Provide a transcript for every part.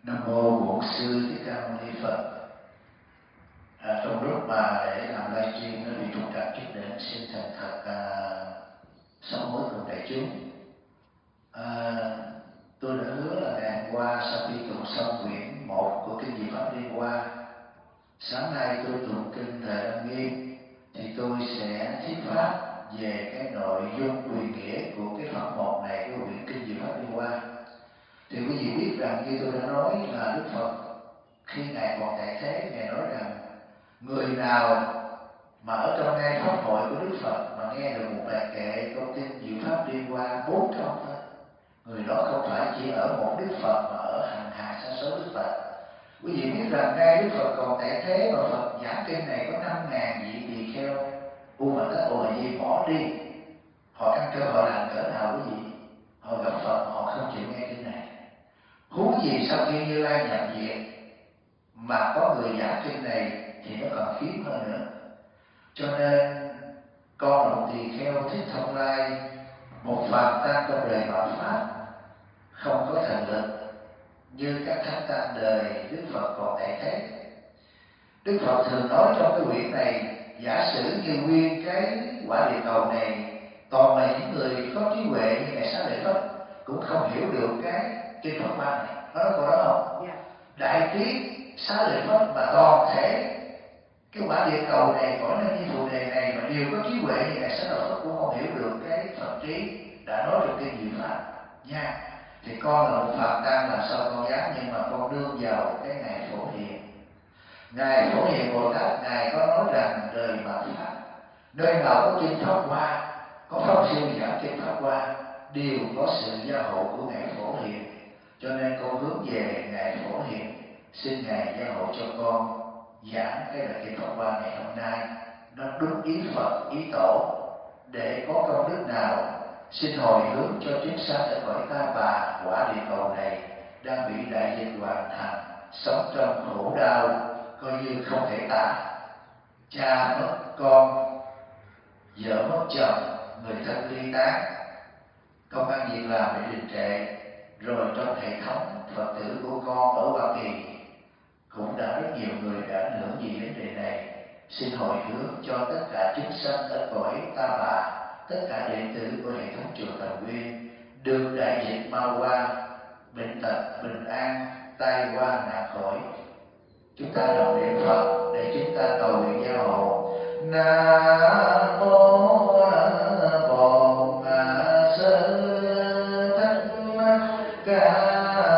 Nam mô Bổn Sư Thích Ca Mâu Ni Phật. Trong lúc mà để làm livestream nó bị trục trặc chút đỉnh, xin thành thật sám hối cùng đại chúng. Tôi đã hứa là ngày hôm qua sau khi tụng xong quyển 1 của kinh Diệu Pháp Liên Hoa, sáng nay tôi tụng kinh Thời Đăng Nghiêm, thì tôi sẽ thuyết pháp về cái nội dung quyền nghĩa của cái phẩm 1 này của quyển kinh Diệu Pháp Liên Hoa. Thì quý vị biết rằng như tôi đã nói là Đức Phật khi Ngài còn tại thế, Ngài nói rằng người nào mà ở trong ngay pháp hội của Đức Phật mà nghe được một bài kệ câu kinh Diệu Pháp Liên Hoa 4 câu thôi, người đó không phải chỉ ở một Đức Phật mà ở hàng hà sa số Đức Phật. Quý vị biết rằng ngay Đức Phật còn tại thế mà Phật giảng kinh này có 5.000 vị tỳ kheo Umattat-ô-la-di bỏ đi, họ ăn cơ họ làm cỡ nào quý vị? Họ gặp Phật họ không chịu nghe kinh này. Huống gì sau khi Như Lai nhập viện mà có người giảng kinh này thì nó còn hiếm hơn nữa. Cho nên con là một tỳ kheo Thích Thông Lai, một phàm tăng trong đời Mạt Pháp, không có thần lực như các thánh tăng đời Đức Phật còn tại thế. Đức Phật thường nói trong cái quyển này, giả sử như nguyên cái quả địa cầu này toàn là những người có trí huệ như Ngài Xá Lợi Phất cũng không hiểu được cái kinh Pháp Hoa này. Nó nói câu đó không? Yeah. Đại trí Xá Lợi Phất mà toàn thể cái quả địa cầu này, cõi nơi như phù đề này mà đều có trí huệ như Ngài Xá Lợi Phất cũng không hiểu được cái Phật trí đã nói được kinh Diệu Pháp nha. Thì con là một phàm tăng, làm sao con dám, nhưng mà con đương vào cái ngày Phổ Hiền. Ngài Phổ Hiền Bồ Tát, Ngài có nói rằng đời Mạt Pháp, nơi nào có kinh Pháp Hoa, có pháp sư giảng kinh Pháp Hoa, đều có sự gia hộ của Ngài Phổ Hiền. Cho nên con hướng về Ngài Phổ Hiền, xin Ngài gia hộ cho con giảng cái bài kinh Pháp Hoa ngày hôm nay nó đúng ý Phật, ý Tổ, để có công đức nào xin hồi hướng cho chúng sanh ở cõi Ta Bà, quả địa cầu này đang bị đại dịch hoàn thành, sống trong khổ đau coi như không thể tả. Cha mất con, vợ mất chồng, người thân ly tán, công ăn việc làm bị đình trệ, rồi trong hệ thống Phật tử của con ở Hoa Kỳ cũng đã rất nhiều người đã ảnh hưởng vì vấn đề này. Xin hồi hướng cho tất cả chúng sanh ở cõi Ta Bà, tất cả đệ tử của hệ thống chùa Thần Nguyên được đại dịch mau qua, bệnh tật bình an, tai qua nạn khỏi. Chúng ta đồng niệm Phật để chúng ta cầu nguyện gia hộ. Nam mô Bổn Sư Thích Ca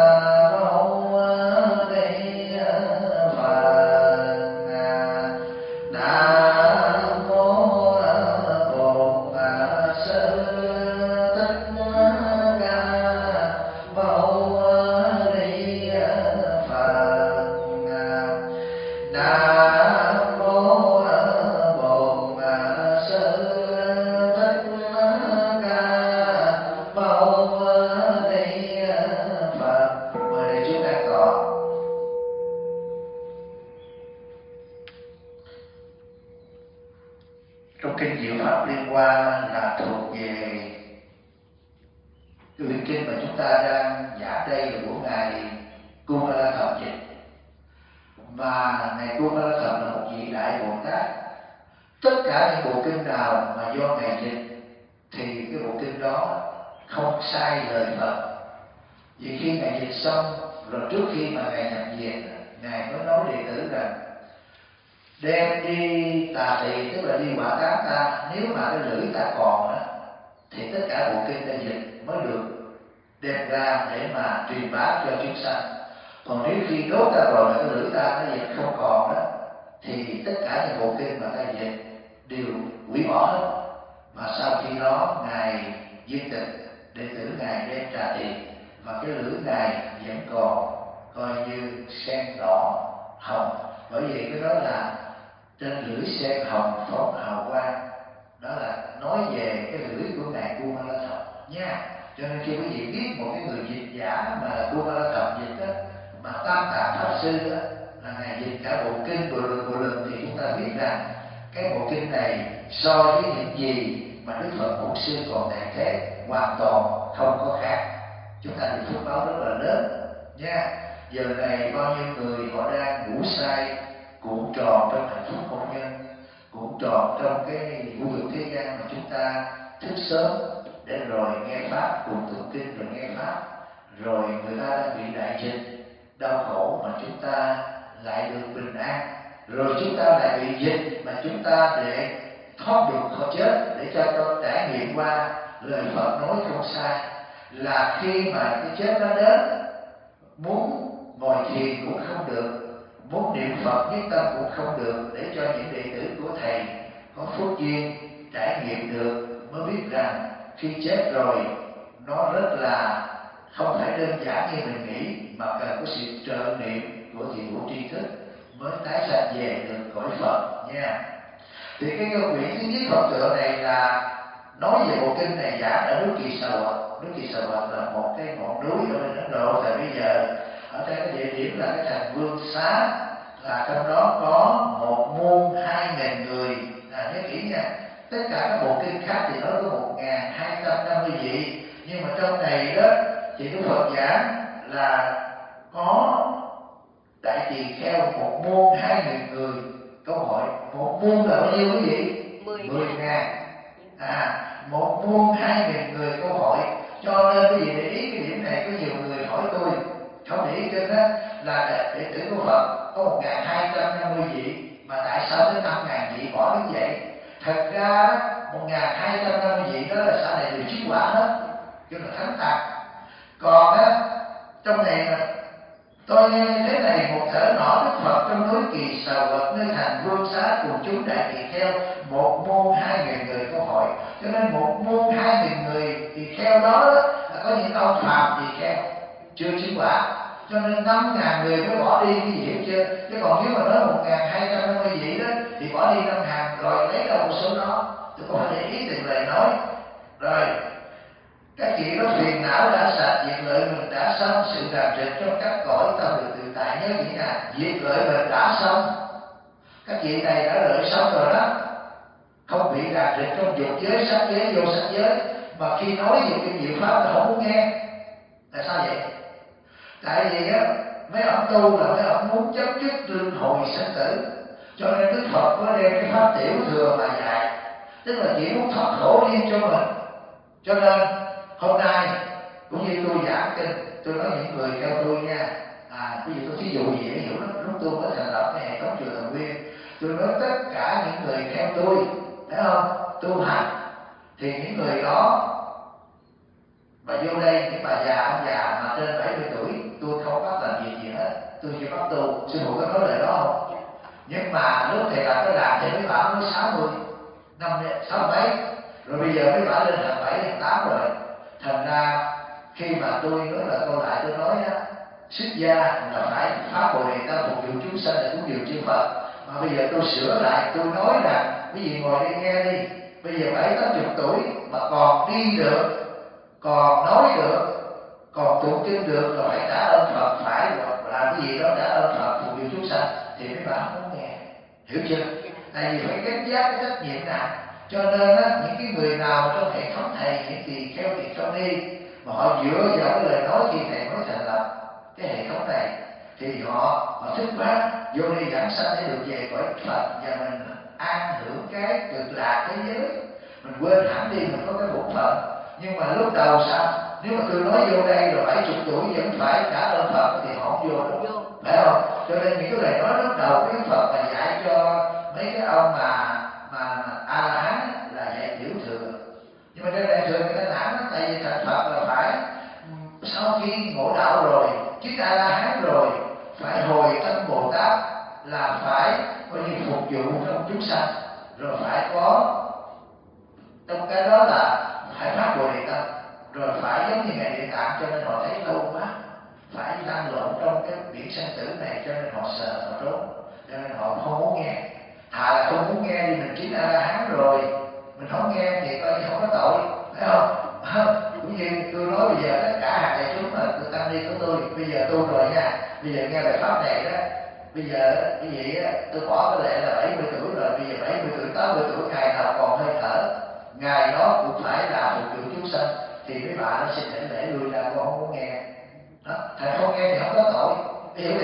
so với những gì mà Đức Phật Bổn Sư còn tại thế hoàn toàn không có khác. Chúng ta được phước báo rất là lớn. nha. Giờ này bao nhiêu người họ đang ngủ say, cuộn tròn trong hạnh phúc hôn nhân, cuộn tròn trong cái vũ vực thế gian mà chúng ta thức sớm để rồi nghe pháp, cùng tụng kinh rồi nghe pháp, rồi người ta đang bị đại dịch đau khổ mà chúng ta lại được bình an, rồi chúng ta lại bị dịch mà chúng ta để thoát được khỏi chết, để cho con trải nghiệm qua lời Phật nói không sai, là khi mà cái chết nó đến, muốn ngồi thiền cũng không được, muốn niệm Phật nhất tâm cũng không được, để cho những đệ tử của thầy có phước duyên trải nghiệm được mới biết rằng khi chết rồi nó rất là không phải đơn giản như mình nghĩ, mà cần có sự trợ niệm của thiền hữu tri thức mới tái sanh về được cõi Phật nha. Thì cái quyển thứ nhất Phật tựa này là nói về bộ kinh này giảng ở núi Kỳ Sầu Vật. Núi Kỳ Sầu Vật là một cái ngọn núi ở bên Ấn Độ thời bây giờ. Ở trên cái địa điểm là cái thành Vương Xá, là trong đó có 1.200.000 người. Nhớ kỹ nha, tất cả các bộ kinh khác thì nó có 1.250 vị, nhưng mà trong này đó thì Đức Phật giảng là có đại tỳ kheo 1.200.000 người. Câu hỏi 1 muôn là bao nhiêu quý vị? 10.000. 1.200.000 người câu hỏi. Cho nên quý vị để ý cái điểm này, có nhiều người hỏi tôi không để ý trên đó là đệ tử của Phật có 1.250 vị, mà tại sao tới 5.000 vị bỏ đến vậy? Thật ra 1.250 vị đó là sau này đều chứng quả hết, kêu là thánh tạng. Còn á trong này mà tôi nghe thế này, một thở nọ Đức Phật trong núi Kỳ Sầu Vật nơi thành Vương Xá cùng chúng đại tỳ kheo 1.200.000 người câu hỏi. Cho nên 1.200.000 người tỳ kheo đó là có những ông phàm tỳ kheo chưa chứng quả, cho nên 5.000 người mới bỏ đi, cái gì hiểu chưa? Chứ còn nếu mà nói 1.250 vị đó thì bỏ đi 5.000 rồi lấy đâu một số đó. Tôi có phải để ý từng lời nói. Rồi các chị có phiền não đã sạch, diệt lợi mình đã xong, sự ràng rịch trong các cõi tâm được tự tại. Nhớ kỹ nè, diệt lợi mình đã xong. Các chị này đã lợi xong rồi đó, không bị ràng rịch trong dục giới, sắc giới, vô sắc giới. Mà khi nói về kinh diệu pháp là không muốn nghe. Tại sao vậy? Tại vì á mấy ông tu là mấy ông muốn chấm dứt luân hồi sinh tử, cho nên Đức Phật có đem cái pháp tiểu thừa mà dạy, tức là chỉ muốn thoát khổ riêng cho mình. Cho nên hôm nay cũng như tôi giảng kinh, tôi nói những người theo tôi nha, ví dụ tôi thí dụ gì để hiểu lúc tôi mới thành lập cái hệ thống chùa Thần Nguyên, tôi nói tất cả những người theo tôi, thấy không, tu hành thì những người đó mà vô đây, những bà già ông già mà trên 70 tuổi, tôi không bắt làm gì hết, tôi chỉ bắt tu. Sư phụ có nói lời đó không? Nhưng mà lúc thầy làm cái làm thì mấy bạn mới 60, năm 60 mấy, rồi bây giờ mấy bạn lên hàng 7, hàng 8 rồi. Thành ra khi mà tôi nói là câu lại tôi nói á, xuất gia là phải phá bồ đề tâm phục vụ chúng sanh là cũng điều chư Phật. Mà bây giờ tôi sửa lại, tôi nói rằng quý vị ngồi đây nghe đi, bây giờ 70-80 tuổi mà còn đi được, còn nói được, còn tụng kinh được rồi phải trả ơn Phật, phải làm cái gì đó trả ơn Phật phục vụ chúng sanh, thì mấy bạn không muốn nghe, hiểu chưa? Tại vì phải gánh vác cái trách nhiệm nặng. Cho nên á, những cái người nào trong hệ thống thầy, những tỳ kheo tỳ kheo ni mà họ dựa vào cái lời nói khi thầy mới thành lập cái hệ thống này, thì họ thức quá vô đi giảng sanh để được về cõi Phật, và mình an hưởng cái cực lạc thế giới. Mình quên hẳn đi mình có cái bổn phận. Nhưng mà lúc đầu sao? Nếu mà tôi nói vô đây rồi 70 tuổi vẫn phải trả ơn Phật thì họ không vô nữa, phải không? Cho nên những cái lời nói lúc đầu cái Phật là dạy cho mấy cái ông mà A-la-hán là dạy tiểu thừa. Nhưng mà trên đại thừa người ta nản lắm, tại vì thành Phật là phải sau khi ngộ đạo rồi, chứng A-la-hán rồi, phải hồi tâm Bồ Tát, là phải coi như phục vụ trong chúng sanh, rồi phải có trong cái đó là phải phát bồ đề tâm, rồi phải giống như Ngài Địa Tạng, cho nên họ thấy lâu quá, phải lăn lộn trong cái biển sanh tử này, cho nên họ sợ, họ trốn, cho nên họ không muốn nghe. Thà là không muốn nghe đi, mình chứng A-la-hán rồi, mình không nghe thì coi như không có tội, phải không? Cũng như tôi nói bây giờ tất cả hàng đại chúng mà tôi tăng ni của tôi, bây giờ tu rồi nha, bây giờ nghe lời pháp này đó, bây giờ cái gì á, tôi bỏ cái lệ là 70 tuổi rồi, bây giờ 70 tuổi, 80 tuổi, ngày nào còn hơi thở, ngày đó cũng phải là phục vụ chúng sanh, thì mấy bạn nó xin thỉnh lễ lui ra, con không muốn nghe. Đó, thầy không nghe thì không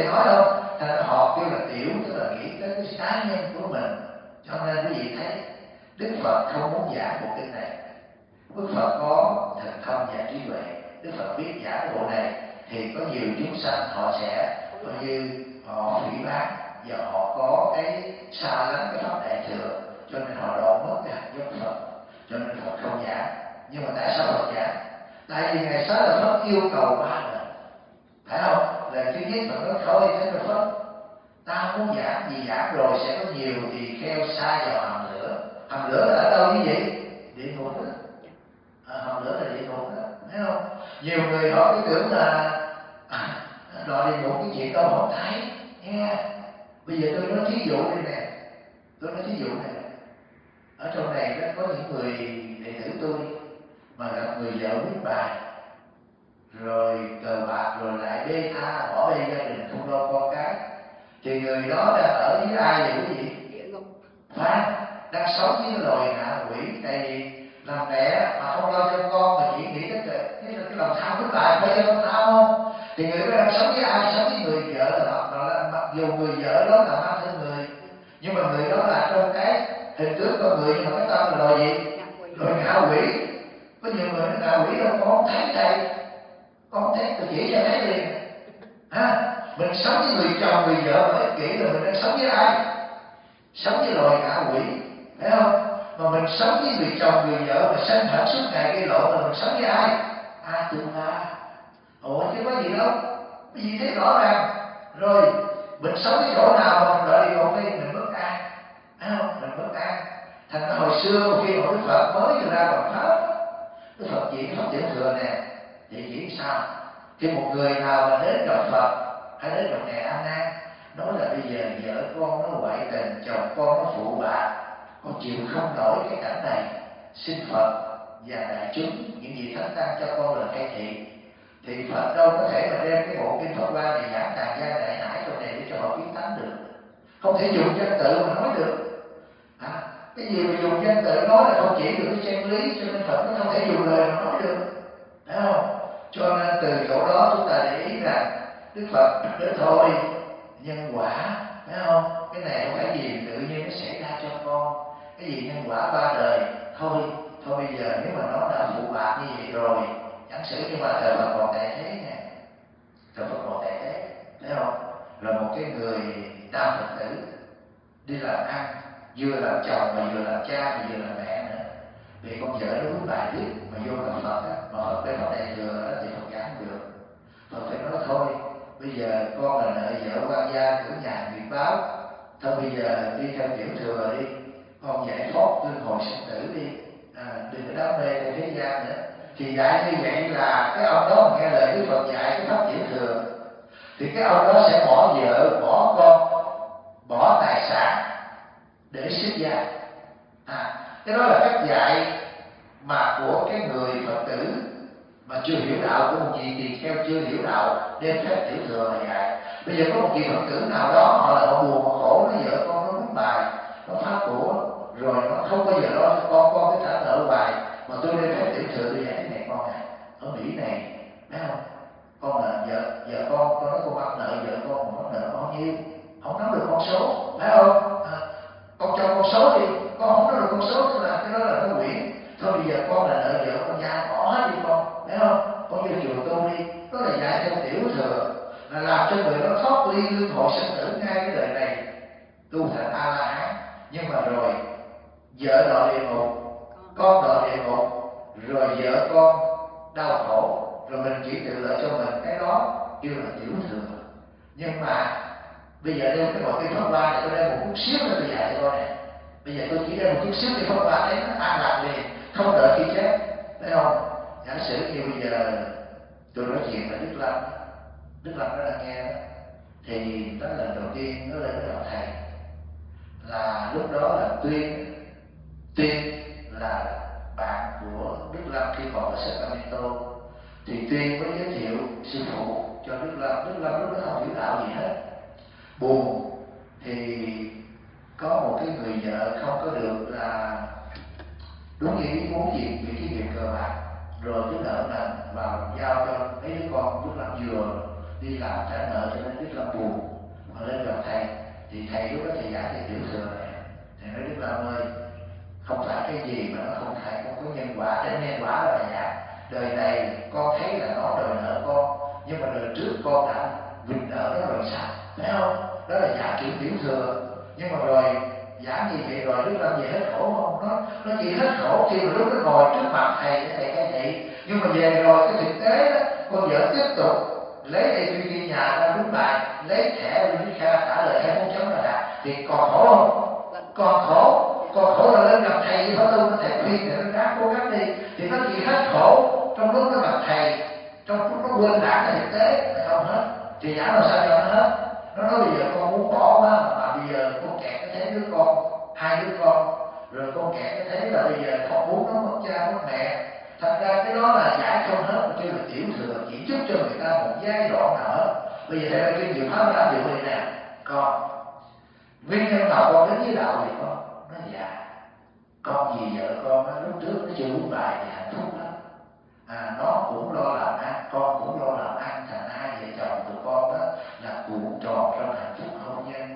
nói không? Thành ra họ kêu là tiểu, tức là nghĩ tới cái cá nhân của mình. Cho nên quý vị thấy Đức Phật không muốn giảng bộ kinh này. Đức Phật có thần thông và trí tuệ, Đức Phật biết giảng bộ này thì có nhiều chúng sanh họ sẽ coi như họ phỉ báng và họ có cái xa lánh cái pháp đại thừa, cho nên họ độ mất cái hạnh giống Phật, cho nên Phật không giảng. Nhưng mà tại sao Phật giảng? Tại vì ngày Xá Lợi Phất yêu cầu 3 lần, phải không? Lần thứ nhất Phật nói thôi Thế Lợi Phất, ta muốn giảng, vì giảng rồi sẽ có nhiều tỳ kheo sa vào hầm lửa. Hầm lửa là ở đâu như vậy? Địa ngục đó. Hầm lửa là địa ngục đó, thấy không? Nhiều người họ cứ tưởng là đọa địa ngục cái chuyện đâu không thấy nghe. Bây giờ tôi nói thí dụ đây nè, tôi nói thí dụ này, ở trong này đó có những người đệ tử tôi mà gặp người vợ viết bài rồi cờ bạc rồi lại bê tha bỏ bê gia đình không lo con cái, thì người đó đang ở với ai vậy quý vị? Phải, đang sống với loài ngạ quỷ. Tại vì làm mẹ mà không lo cho con mà chỉ nghĩ tới cái lòng tham của tài phải cho con tham không, thì người đó đang sống với ai? Sống với người vợ là mặc dù người vợ đó là mang thân người, nhưng mà người đó là trong cái hình tướng con người, nhưng mà cái tâm là loài gì? Loài ngạ quỷ. Có nhiều người nói ngạ quỷ đâu, con không thấy thầy, con không thấy, tôi chỉ cho thấy liền. Mình sống với người chồng người vợ mà ích kỷ là mình đang sống với ai? Sống với loài ngạ quỷ, phải không? Mà mình sống với người chồng người vợ mà sanh hận suốt ngày gây lộn là mình sống với ai? Tương la. Ủa chứ có gì đâu, cái gì thấy rõ ràng. Rồi mình sống cái chỗ nào mà mình đợi đi ngồi đây mình bất an, phải không? Mình bất an. Thành ra hồi xưa khi mà Đức Phật mới ra bằng pháp, Đức Phật diễn pháp tiểu thừa nè, thì diễn sao? Khi một người nào mà đến gặp Phật hay đến gặp Ngài A Nan nói là bây giờ vợ con nó ngoại tình, chồng con nó phụ bạc, con chịu không nổi cái cảnh này, xin Phật và đại chúng những gì thánh tăng cho con lời cai trị, thì Phật đâu có thể mà đem cái bộ kinh Pháp Hoa này giảng tàn gia đại hải trong này để cho họ kiến tánh được, không thể dùng danh tự mà nói được. Cái gì mà dùng danh tự nói là không chỉ được cái chân lý, cho nên Phật nó không thể dùng lời mà nói được, phải không? Cho nên từ chỗ đó chúng ta để ý rằng Đức Phật nói thôi nhân quả, phải không? Cái này không phải gì tự nhiên nó xảy ra cho con, cái gì nhân quả 3 đời, thôi bây giờ nếu mà nó đã phụ bạc như vậy rồi, chẳng sử nhưng mà thời Phật còn tại thế nè, thời Phật còn tại thế, thấy không? Là một cái người nam Phật tử đi làm ăn, vừa làm chồng mà vừa làm cha mà vừa làm mẹ nữa, vì con vợ nó muốn bài viết mà vô gặp Phật á, mà Phật cái Phật đại thừa đó thì Phật giảng được. Phật phải nói thôi bây giờ con là nợ vợ quan gia của nhà nghiệp báo, thôi bây giờ đi theo tiểu thừa đi, con giải thoát luân hồi sinh tử đi, đừng có đam mê theo thế gian nữa. Thì dạy như vậy là cái ông đó mà nghe lời Đức Phật dạy cái pháp tiểu thừa, thì cái ông đó sẽ bỏ vợ, bỏ con, bỏ tài sản để xuất gia. Cái đó là cách dạy mà của cái người Phật tử mà chưa hiểu đạo, của một vị tỳ kheo chưa hiểu đạo đem phép tiểu thừa là dạy. Bây giờ có một vị Phật tử nào đó họ là họ buồn, họ khổ, nó vợ con nó mất bài, nó phá của, rồi nó không bao giờ lo cho con cái trả nợ hoài, mà tôi đem phép tiểu thừa tôi dạy cái này con ở Mỹ này, thấy không? Con là vợ con nói con bắt nợ vợ con mà bắt nợ bao nhiêu, không nắm được con số, phải không? Con cho con số đi, con không nắm được con số tức là cái đó là nó quyển. Thôi bây giờ con là nợ vợ con gia bỏ hết đi con, thấy không? Con vô chùa tu đi, đó là dạy theo tiểu thừa, là làm cho người đó thoát ly luân hồi sinh tử ngay cái đời này, tu thành A La Hán. Nhưng mà rồi vợ đọa địa ngục, con đọa địa ngục, rồi vợ con đau khổ, rồi mình chỉ tự lợi cho mình, cái đó kêu là tiểu thừa. Nhưng mà bây giờ đem cái bộ kinh Pháp Hoa này, tôi đem một chút xíu nữa tôi dạy cho con này. Bây giờ tôi chỉ đem một chút xíu cái Pháp Hoa đấy nó an lạc liền, không đợi khi chết, thấy không? Giả sử như bây giờ tôi nói chuyện là Đức Lâm nó đang nghe đó, thì đó là lần đầu tiên nó lên nó gặp thầy, là lúc đó là Tuyên là bạn của Đức Lâm khi còn ở Sacramento, thì Tuyên mới giới thiệu sư phụ cho Đức Lâm lúc đó không hiểu đạo gì hết, buồn thì có một cái người vợ không có được là đúng như ý muốn gì vì cái việc cờ bạc, rồi cứ nợ nần vào giao cho mấy đứa con Đức Lâm đi làm trả nợ cho nên Đức Lâm buồn, mà lên gặp thầy thì thầy lúc đó thầy giảng thầy tiểu thừa này, thầy nói Đức Lâm ơi, không phải cái gì mà nó không phải không có nhân quả, để nhân quả là giả. Đời này con thấy là nó đòi nợ con, nhưng mà đời trước con đã vinh nợ nó rồi sao, phải không? Đó là giả kiểu tiểu thừa. Nhưng mà rồi giảng gì vậy rồi Đức Lâm về hết khổ không? Nó chỉ hết khổ khi mà lúc nó ngồi trước mặt thầy để thầy khai thị. Nhưng mà về rồi cái thực tế đó, con vợ tiếp tục lấy APP nhà ra đúng bài, lấy thẻ Unica trả lời 2 chấm là đạt, thì còn khổ không? Còn khổ là lên gặp thầy thôi đâu, thầy khuyên thì nó ráng cố gắng đi, thì nó chỉ hết khổ trong lúc nó gặp thầy, trong lúc nó quên lãng cái thực tế là không hết. Thì giả làm sao cho nó hết? Nó nói bây giờ con muốn bỏ quá, mà bây giờ con kẹt cái thế đứa con, 2 đứa con, rồi con kẹt cái thế là bây giờ con muốn nó mất cha mất mẹ. Thật ra cái đó là giải không hết, mà kêu là tiểu thừa, chỉ giúp cho người ta một giai đoạn nào hết. Bây giờ đây là kinh Diệu Pháp áp dụng này nè, con nguyên nhân nào con đến với đạo thì con nó dạ, con vì vợ con lúc trước nó chưa uống bài thì hạnh phúc lắm, nó cũng lo làm ăn, con cũng lo làm ăn, thành 2 vợ chồng tụi con đó là cuộn tròn trong hạnh phúc hôn nhân.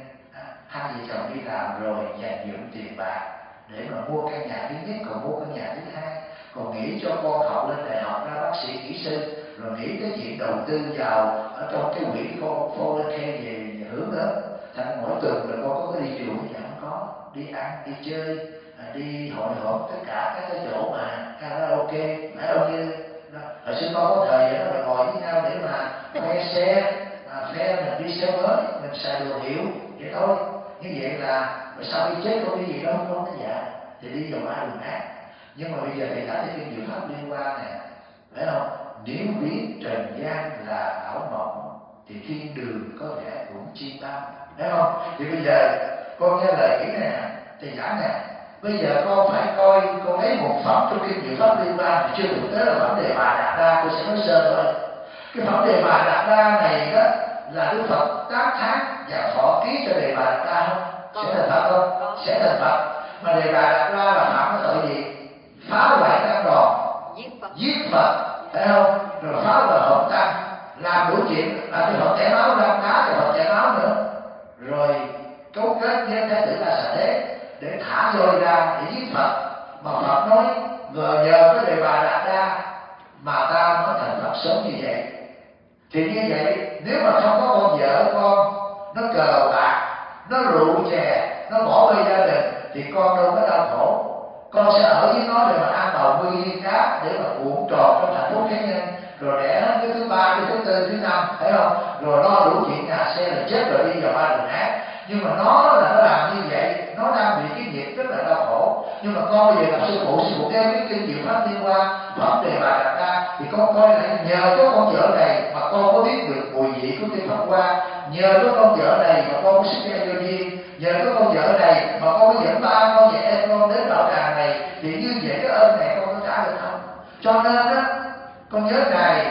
2 vợ chồng đi làm rồi dành dụm tiền bạc để mà mua căn nhà thứ nhất, còn mua căn nhà thứ hai, còn nghĩ cho con học lên đại học ra bác sĩ kỹ sư, rồi nghĩ tới chuyện đầu tư vào ở trong cái quỹ con phô lên khe về hướng đó. Thành mỗi tuần là con có đi chùa thì không có, đi ăn đi chơi, đi hội họp tất cả các cái chỗ mà karaoke, phải không? Như hồi xưa con có thời đó là ngồi với nhau để mà khoe xe, khoe mình đi xe mới, mình xài đồ hiệu vậy thôi. Như vậy là rồi sau khi chết con đi gì đó không có dạ, thì đi vào ba đường ác. Nhưng mà bây giờ thầy đã thấy kinh Diệu Pháp liên quan nè, phải không? Nếu biết trần gian là ảo mộng thì thiên đường có vẻ cũng chi tâm, phải không? Thì bây giờ con nghe lời kỹ này nè, thầy giảng nè, bây giờ con phải coi, con lấy một phẩm trong kinh Diệu Pháp liên quan thì chưa thực tế là vấn đề Bà Đạt Đa, tôi sẽ nói sơ thôi. Cái phẩm đề Bà Đạt Đa này đó là Đức Phật 8 tháng và thọ ký cho đề Bà Đạt Đa không? Sẽ thành Phật không? Sẽ thành Phật. Mà đề Bà Đạt Đa là phạm cái tội gì? Phá hoại tăng đoàn, giết Phật, phải không? Rồi phá hoại hợp tăng, làm đủ chuyện, làm cho Phật chảy máu, ra cá cho Phật chảy máu nữa, rồi cấu kết với Thái tử La Xà Thế để thả voi ra để giết Phật. Mà Phật nói nhờ cái đề Bà Đạt Đa mà ta mới thành Phật sớm như vậy. Thì như vậy nếu mà không có con vợ con nó cờ bạc, nó rượu chè, nó bỏ bê gia đình thì con đâu có đau khổ. Con sẽ ở với nó để mà ăn bầu nuôi viên cá, để mà cuộn tròn trong hạnh phúc cá nhân, rồi đẻ cái thứ 3, cái thứ 4, thứ 5, phải không? Rồi lo đủ chuyện nhà xe là chết rồi đi vào ba đường ác. Nhưng mà nó làm như vậy, nó đang bị cái nghiệp rất là đau khổ. Nhưng mà con bây giờ gặp sư phụ đem cái kinh Diệu Pháp liên quan phẩm đề Bà Đạt Đa thì con coi lại, nhờ có con vợ này mà con có biết được mùi vị của kinh Pháp Hoa, nhờ có con vợ này mà con có sức em vô duyên, nhờ có con vợ này mà con có dẫn 3 con về em con đến đạo tràng này, thì như vậy cái ơn này con có trả được không? Cho nên á, con nhớ Ngài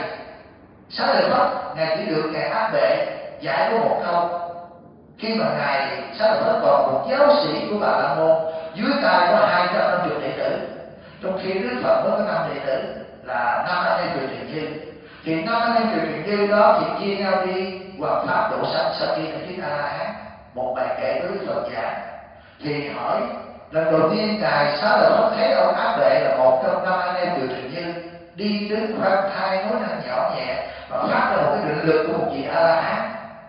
Xá Lợi Phất, Ngài chỉ được Ngài Áp Bệ dạy có một câu. Khi mà Ngài Xá Lợi Phất còn một giáo sĩ của Bà La Môn, dưới tay có 250 đệ tử, trong khi Đức Phật có 5 đệ tử là 5 anh em Kiều Trần Như. Thì 5 anh em Kiều Trần Như đó thì chia nhau đi hoằng pháp độ sanh sau khi thành A La Hán. Một bài kệ của Đức Phật giảng. Thì hỏi lần đầu tiên Ngài Xá Lợi Phất thấy ông Áp Bệ là một trong 5 anh em Kiều Trần Như đi đứng khoan thai nói năng nhỏ nhẹ và phát ra một cái định lực của một vị A La Hán,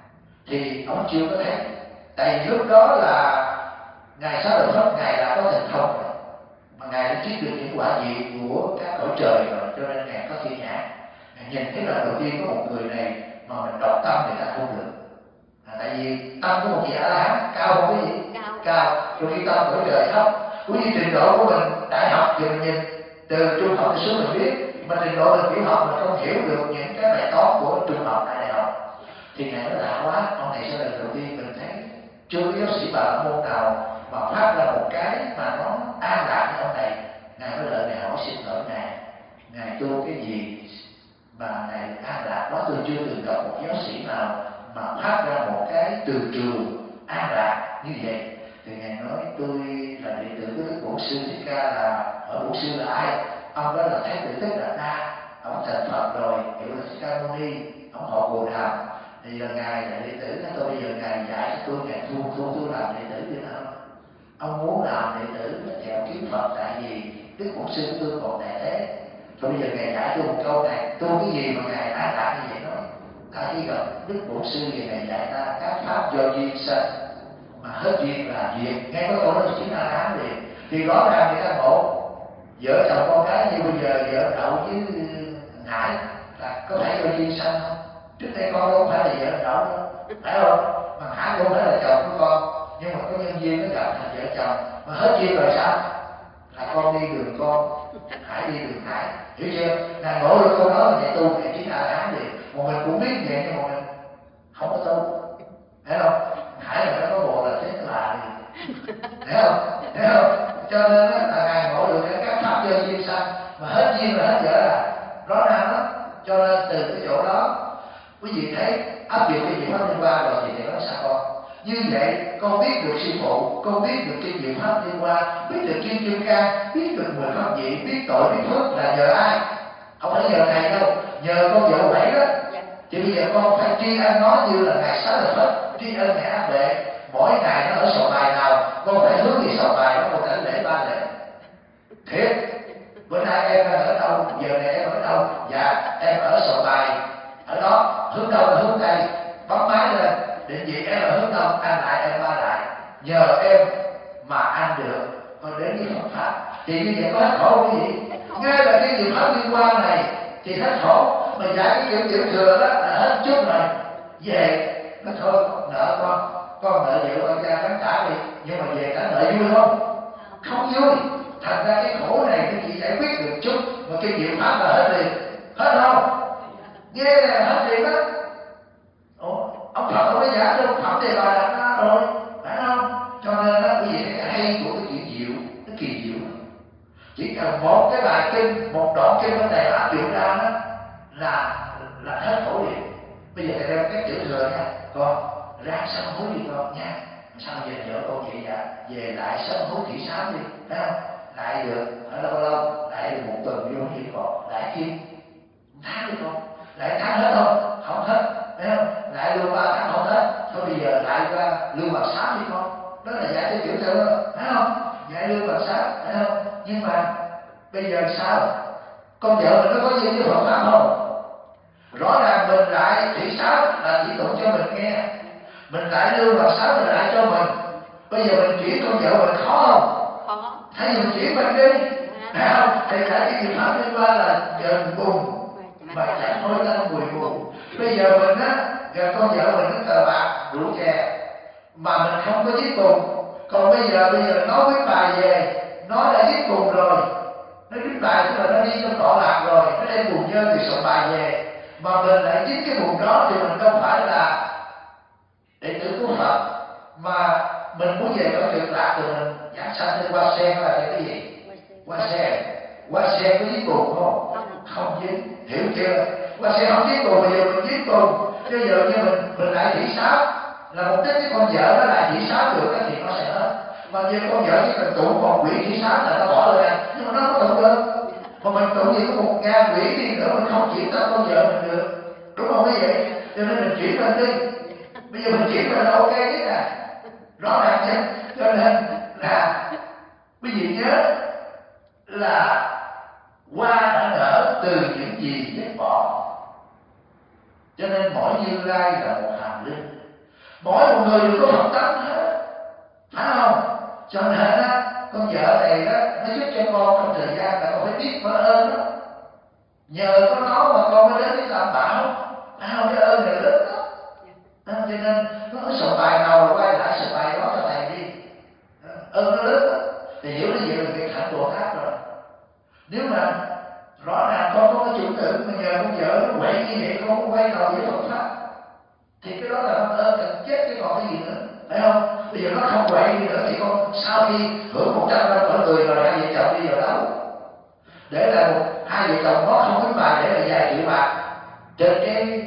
thì ông chưa có thấy. Tại vì lúc đó là Ngài Xá Lợi Phất Ngài đã có thành công rồi, mà Ngài đã biết được những quả vị của các cõi trời rồi, cho nên Ngài có thiên nhãn. Ngài nhìn thấy lần đầu tiên có một người này mà mình đọc tâm người ta không được. Tại vì tâm của một vị A La Hán cao hơn cái gì? Cao. Trong khi tâm cõi trời thấp. Cũng như trình độ của mình đại học thì mình nhìn từ trung học đến xuống mình biết, mà trình độ mình tiểu học mình không hiểu được những cái bài toán của trung học đại học. Thì Ngài nói lạ quá, ông này sẽ lần đầu tiên mình thấy chưa có giáo sĩ Bà La Môn nào mà phát ra một cái mà nó an lạc như ông này. Ngài nói lời Ngài hỏi xin lỗi Ngài tu cái gì mà Ngài an lạc quá, tôi chưa từng gặp một giáo sĩ nào mà phát ra một cái từ trường an lạc như vậy. Thì Ngài nói tôi là đệ tử của Đức Bổn Sư Thích Ca, là ở Bổn Sư là ai? Ông đó là Thái tử Tất Đạt Đa, ông thành Phật rồi, hiệu là Thích Ca Mâu Ni, ông họ Bồ Đàm. Thì giờ ngài là đệ tử của tôi, bây giờ ngài dạy cho tôi, ngài thu làm đệ tử như nào? Ông muốn làm đệ tử theo kiếm Phật, tại vì Đức Bổn Sư của tôi còn tại thế. Rồi bây giờ ngài dạy tôi một câu này, tu cái gì mà ngài an lạc như vậy đó? Ta chỉ gặp Đức Bổn Sư về ngài dạy ta các pháp do duyên sanh, mà hết duyên là duyên. Nghe có câu đó chính là án liền. Thì rõ ràng người ta ngộ vợ chồng con cái như bây giờ vợ Đậu với Hải là có thể do duyên sanh không? Trước đây con đâu phải là vợ Đậu đâu, phải không? Mà Hải không phải là chồng của con, nhưng mà có nhân duyên nó gặp thành vợ chồng. Mà hết duyên rồi sao? Là con đi đường con, Hải đi đường Hải, hiểu chưa? Là ngộ được câu nói là để tu để chính là án liền. Mà mình cũng biết vậy nhưng mà mình không có tu, thấy không? Hải là nó có bộ là thế là liền, thấy không? Thấy không? Cho nên là ngài ngộ được các pháp do duyên sanh, mà hết duyên là hết vợ là rõ ràng đó. Cho nên từ cái chỗ đó quý vị thấy áp dụng cái diệu pháp liên quan rồi thì nói sao con? Như vậy con biết được sư phụ, con biết được cái diệu pháp liên quan, biết được kim kim cang, biết được 10 pháp vị, biết tội biết phước là nhờ ai? Không phải nhờ thầy đâu, nhờ con vợ bảy đó. Thì bây giờ con phải tri ân nó như là ngày Xá Lợi Phất tri ân mẹ Ác Đệ. Mỗi ngày nó ở sòng bài nào con phải hướng đi sòng bài nó một đảnh lễ 3 lễ. Thiệt, bữa nay em đang ở đâu, giờ này em ở đâu? Dạ em ở sòng bài ở đó, hướng đông là hướng tây, bấm máy lên định vị em ở hướng đông, ăn lại em ba lại, nhờ em mà ăn được con đến với Phật pháp. Thì như vậy có hết khổ cái gì? Nghe là cái diệu pháp liên quan này thì hết khổ. Mà dạy cái kiểu thừa đó là hết chút rồi, về nó thôi nợ con nợ vợ con cha gắn trả đi, nhưng mà về cả nợ vui không? Không vui. Thành ra cái khổ này cái chỉ giải quyết được chút, mà cái diệu pháp là hết liền, hết không? Nghe là hết liền đó. Ủa, ông Phật không có giả đâu, Phật thì bà đặt ra rồi, phải không? Cho nên đó quý vị cái hay của cái chuyện diệu, cái kỳ diệu. Chỉ cần một cái bài kinh, một đoạn kinh bên này áp dụng ra đó là hết khổ liền. Bây giờ thầy đem cái chữ thừa nha, con ra sám hối đi con nha. Sao về vợ con vậy dạ? Về lại sám hối thị sám đi, thấy không? Lại được ở lâu lâu, lại được một tuần vô gì còn, lại kim tháng đi con, lại tháng hết không? Không hết, thấy không? Lại lưu 3 tháng không hết, thôi bây giờ lại qua lưu bằng sám đi con. Đó là dạy cái chữ thừa, thấy không? Dạy lưu bằng sám, thấy không? Nhưng mà bây giờ sao? Con vợ mình nó có duyên với Phật pháp không? Rõ ràng mình lại thị sám là chỉ tụng cho mình nghe, mình lại lưu bằng sám mình lại cho mình. Bây giờ mình chuyển con vợ mình khó không? Khó. Thay mình chuyển mình đi, thấy không? Thì lại cái diệu pháp liên quan là dần cùng mà chẳng hối ta mùi buồn. Bây giờ mình á, giờ con vợ mình nó cờ bạc rượu chè mà mình không có giết cùng. Còn bây giờ nó viết bài về, nó đã giết cùng rồi, nó viết bài tức là nó đi trong tọa lạc rồi, nó đem buồn dơ thì soạn bài về, mà mình lại giết cái buồn đó thì mình không phải là đệ tử của Phật, mà mình muốn về cõi cực lạc thì mình giảng sanh trên hoa sen là cái gì? Hoa sen có giết buồn không? Không giết, hiểu chưa? Hoa sen không giết buồn, bây giờ mình giết buồn. Bây giờ như mình lại thị sám là mục đích cái con vợ nó lại thị sám được thì nó sẽ hết. Mà như con vợ chỉ cần tụng một quỷ thị sám là nó bỏ rồi này, nhưng mà nó không tụng được. Mà mình tụng gì có 1000 quỷ đi nữa mình không chuyển tới con vợ mình được, đúng không như vậy? Cho nên mình chuyển lên đi. Bây giờ mình chuyển lên là ok nhất nè, rõ ràng nhé. Cho nên là quý vị nhớ là hoa đã nở từ những gì ghét bỏ. Cho nên mỗi Như Lai là một hàm linh, mỗi một người đều có Phật tánh hết, phải không? Cho nên á, con vợ này đó nó giúp cho con trong thời gian là con phải biết có ơn đó. Nhờ có nó mà con mới đến với Tam Bảo, phải không? Cái ơn này lớn đó. Cho nên nó có soạn bài nào rồi quay lại soạn bài đó cho thầy đi. Ơn nó lớn đó. Thì hiểu như vậy là việc hạnh Bồ Tát rồi. Nếu mà rõ ràng con có cái chủ tưởng mà nhờ con vợ nó quậy như vậy, con không quay đầu với Phật pháp, thì cái đó là con ơn cần chết chứ còn cái gì nữa, phải không? Bây giờ nó không quậy gì nữa thì con sau khi hưởng 100 năm ở người rồi hai vợ chồng đi vào đâu? Để là hai vợ chồng nó không biết bài để là vài triệu bạc trên cái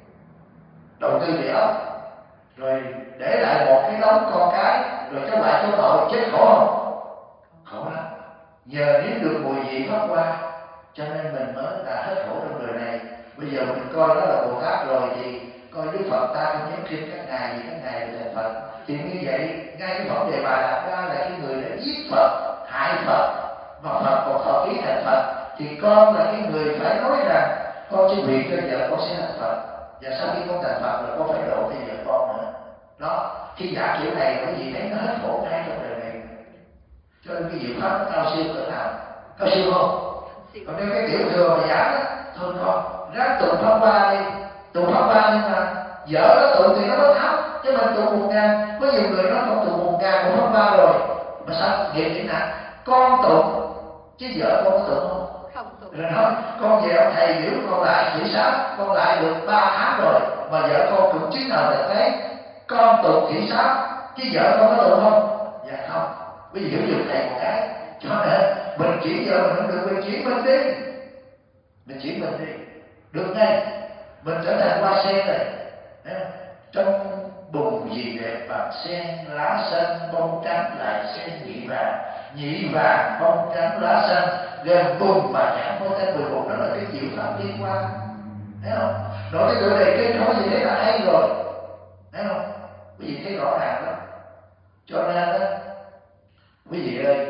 đầu tư địa ốc, rồi để lại một cái đống con cái, rồi cháu lại cháu tội chết khổ không? Khổ lắm. Nhờ nếu được mùi vị thoát qua, cho nên mình mới là hết khổ trong đời này. Bây giờ mình coi đó là Bồ Tát rồi thì coi Đức Phật ta không nhớ kinh các ngài gì các ngài là Phật. Thì như vậy ngay cái vấn đề Bà đặt ra là cái người đã giết Phật, hại Phật mà Phật còn thọ ký thành Phật, thì con là cái người phải nói rằng con chỉ nguyện cho vợ con sẽ thành Phật, và sau khi con thành Phật là con phải độ cho vợ con nữa. Đó, khi giả kiểu này quý vị thấy nó hết khổ ngay trong đời này. Cho nên cái diệu pháp nó cao siêu cỡ nào? Cao siêu không? Còn nếu cái kiểu thừa mà giả đó, thôi con ráng tụng pháp ba đi, tụng pháp ba nhưng mà vợ nó tụng thì nó bất áp, chứ mình tụng 1000, có nhiều người nó không tụng 1000 của pháp ba rồi mà sao nghiệp vậy nè? Con tụng chứ vợ con có tụng không? Rồi nói con về ông thầy biểu con lại thị sát, con lại được 3 tháng rồi mà vợ con cũng chứng nào được đấy. Con tụng thị sát chứ vợ con có tụng không? Dạ không. Bây giờ hiểu được thầy một cái, cho nên mình chỉ vợ mình không được, mình chỉ mình đi, mình chỉ mình đi được ngay, mình trở thành hoa sen này. Trong bùn gì đẹp bằng sen, lá xanh bông trắng lại sen nhị vàng bông trắng lá xanh gần bùn mà chẳng có tên 11. Đó là cái diệu pháp liên quan, thấy không? Nói cái tựa đề kết nối gì đấy là hay rồi, thấy không? Quý vị thấy rõ ràng lắm. Cho nên đó, quý vị ơi,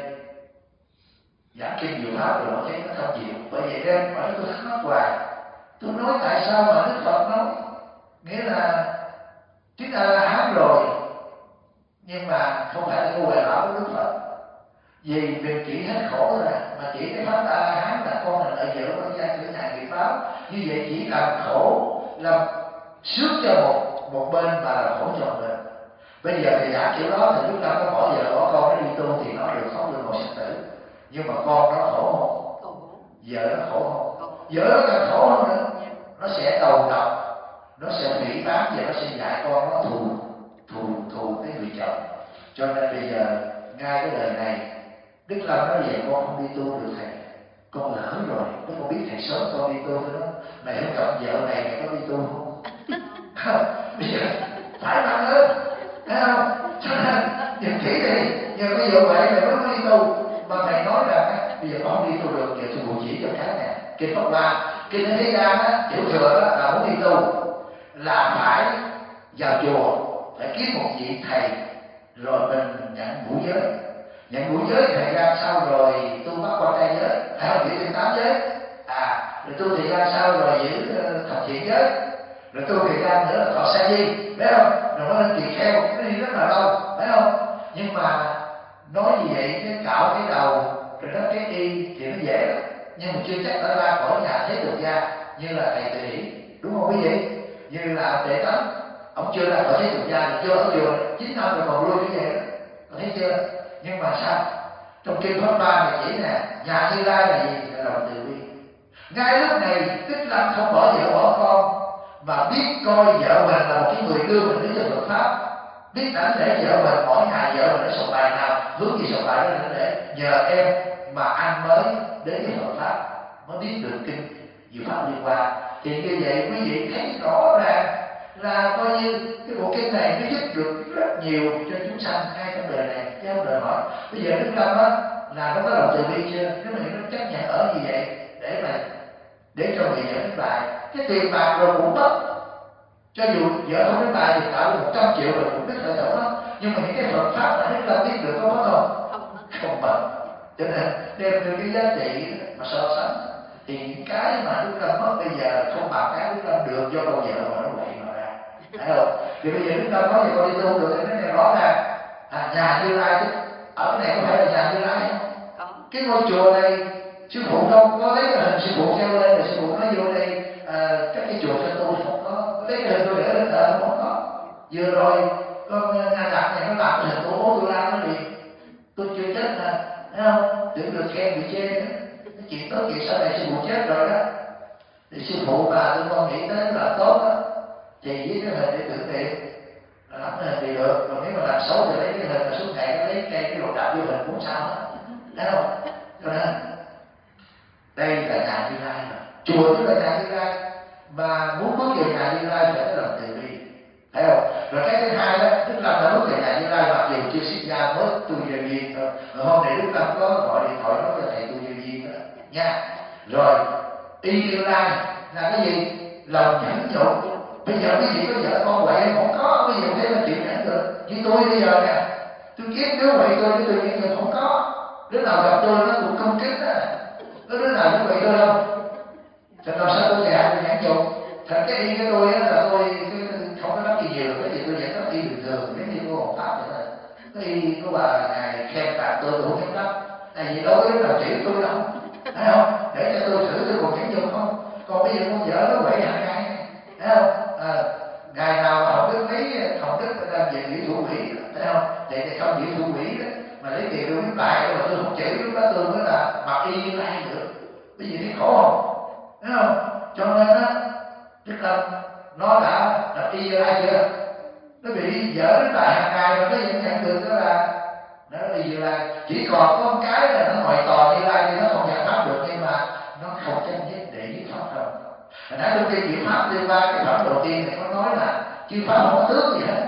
giảng kinh diệu pháp rồi mà thấy nó không chịu. Bởi vậy nên phải tôi thắc mắc hoài, tôi nói tại sao mà Đức Phật nói nghĩa là chúng ta là hán rồi nhưng mà không phải là ngu hoài bão của Đức Phật, vì mình chỉ hết khổ rồi mà chỉ cái pháp A La Hán là con là lợi vợ con gia cử nhà nghiệp báo. Như vậy chỉ làm khổ, làm sướng cho một bên và làm khổ cho một bên. Bây giờ thì giả kiểu đó thì chúng ta có bỏ vợ bỏ con nó đi tu thì nó được phóng lên ngồi sinh tử, nhưng mà con nó khổ không? Vợ nó khổ không? Vợ nó càng khổ hơn nữa, nó sẽ đầu độc, nó sẽ phỉ báng và nó sẽ dạy con nó thù cái người chồng. Cho nên bây giờ ngay cái đời này Đức Lâm nói vậy con không đi tu được thầy, con lỡ rồi, nếu con biết thầy sớm con đi tu nữa, mày không gặp vợ này mày có đi tu không? Bây giờ phải mạnh lên, thấy không? Cho nên nhìn kỹ đi, nhờ cái vụ vậy mày mới đi tu, mà mày nói rằng bây giờ con không đi tu được, giờ tôi buộc chỉ cho cái nè, kinh Pháp Hoa, kinh Thế Gian á, tiểu thừa đó là muốn đi tu là phải vào chùa, phải kiếm một vị thầy rồi mình nhận ngũ giới. Nhận ngũ giới thời gian sau rồi tu bắt quan trai giới, hay không giữ thêm 8 giới, rồi tu thời gian sau rồi giữ thập thiện giới, rồi tu thời gian nữa là thọ sa di, biết không? Rồi nó lên tỳ kheo, nó đi rất là lâu, phải không? Nhưng mà nói như vậy cái cạo cái đầu rồi nó cái đi thì nó dễ lắm, nhưng mà chưa chắc đã ra khỏi nhà thế tục gia như là thầy Từ Hỷ, đúng không quý vị? Như là Đệ Tánh, ông chưa ra khỏi thế tục gia, chưa ở chùa 9 năm rồi còn lui như vậy đó, có thấy chưa? Nhưng mà sao? Trong kinh Pháp Ba này chỉ nè, nhà Như Lai là gì? Là lòng từ bi. Ngay lúc này Đức Lâm không bỏ vợ bỏ con, mà biết coi vợ mình là một cái người đưa mình đến với Phật pháp, biết đánh để vợ mình mỗi ngày vợ mình nó soạn bài nào, hướng gì soạn bài đó để nhờ em mà anh mới đến với Phật pháp, mới biết được kinh diệu pháp liên quan. Thì như vậy quý vị thấy rõ ràng là coi như cái bộ kinh này nó giúp được rất nhiều cho chúng sanh ngay trong đời này, chứ không đòi hỏi. Bây giờ Đức Lâm á là nó có lòng từ bi chưa? Nếu mà nó chấp nhận ở như vậy để cho người vợ đánh bài, cái tiền bạc rồi cũng mất. Cho dù vợ không đánh bài thì tạo được 100 triệu rồi cũng biết lợi tổng đó. Nhưng mà những cái Phật pháp mà Đức Lâm biết được có mất không? Không mất. Cho nên đem được cái giá trị mà so sánh thì những cái mà Đức Lâm mất bây giờ không bằng cái Đức Lâm được do con vợ mà nó vậy mà ra, thấy không? Thì bây giờ Đức Lâm nói thì con đi tu được thì cái này rõ ràng nhà Như Lai chứ ở cái này có phải là nhà Như Lai không? Cái ngôi chùa này sư phụ đâu có lấy cái hình sư phụ treo lên rồi sư phụ nói vô đây các cái chùa cho tôi không có lấy cái hình tôi để lên thờ không có. Vừa rồi con Nga Đạt này nó làm cái hình của bố tôi la nó liền, tôi chưa chết nè, thấy không? Tưởng được khen bị chê nữa. Cái chuyện tốt chuyện sau này sư phụ chết rồi đó thì sư phụ mà tôi con nghĩ tới là tốt đó thì với cái hình để tưởng niệm làm cái hình thì được, còn nếu mà làm xấu thì lấy cái hình là suốt ngày nó lấy cây cái đồ đạp vô hình cũng sao hết, thấy không? Cho nên đây là nhà Như Lai mà, chùa tức là nhà Như Lai, mà muốn bước về nhà Như Lai phải có lòng từ bi, thấy không? Rồi cái thứ hai đó, Đức Lâm đã bước về nhà Như Lai mặc dù chưa sinh ra mới tu về duyên thôi. Rồi hôm nay Đức Lâm có gọi điện thoại nói cho thầy tu về duyên đó nha. Rồi y Như Lai là cái gì? lòng nhẫn nhục. Bây giờ quý vị có vợ con quậy không có, bây giờ thế là chịu nhẫn được. Như tôi bây giờ nè, tôi kiếm đứa quậy tôi nhẫn nhục không có. Đứa nào gặp tôi nó cũng công kích á, có đứa nào cũng quậy tôi đâu. Thật làm sao tôi gạt tôi nhẫn nhục. Thật cái đi cái tôi á là tôi không có nói gì nhiều, cái gì tôi vẫn có đi bình thường, giống như cô Hồng Pháp vậy thôi. Cái đi của bà ngài khen phạt tôi cũng không lắm, tại vì đâu có đứa nào chỉ tôi đâu, thấy không? Để cho tôi thử tôi còn nhẫn nhục không? Còn bây giờ con vợ nó quậy hàng ngày, thấy không? Ngày nào mà học đức lý, học đức làm về nghĩa thủ quỷ, thấy không? Để không nghĩa thủ quỷ đó, mà lấy tiền tôi biết bài mà tôi không chữ, lúc đó tôi mới là mặc y như ai được. Bây giờ thấy khổ không? Thấy không? Cho nên á, Đức Tâm nó đã tập y như ai chưa? Nó bị dở đến bài hàng ngày mà nó vẫn nhận được đó là nó là Như Lai. Chỉ còn có một cái là nó ngồi tòa Như Lai thì nó không nhận pháp được, nhưng mà nó không chân nhất để giết pháp không. Hồi nãy trong kinh Diệu Pháp liên quan cái phẩm đầu tiên này có nói là chư pháp không có tướng gì hết.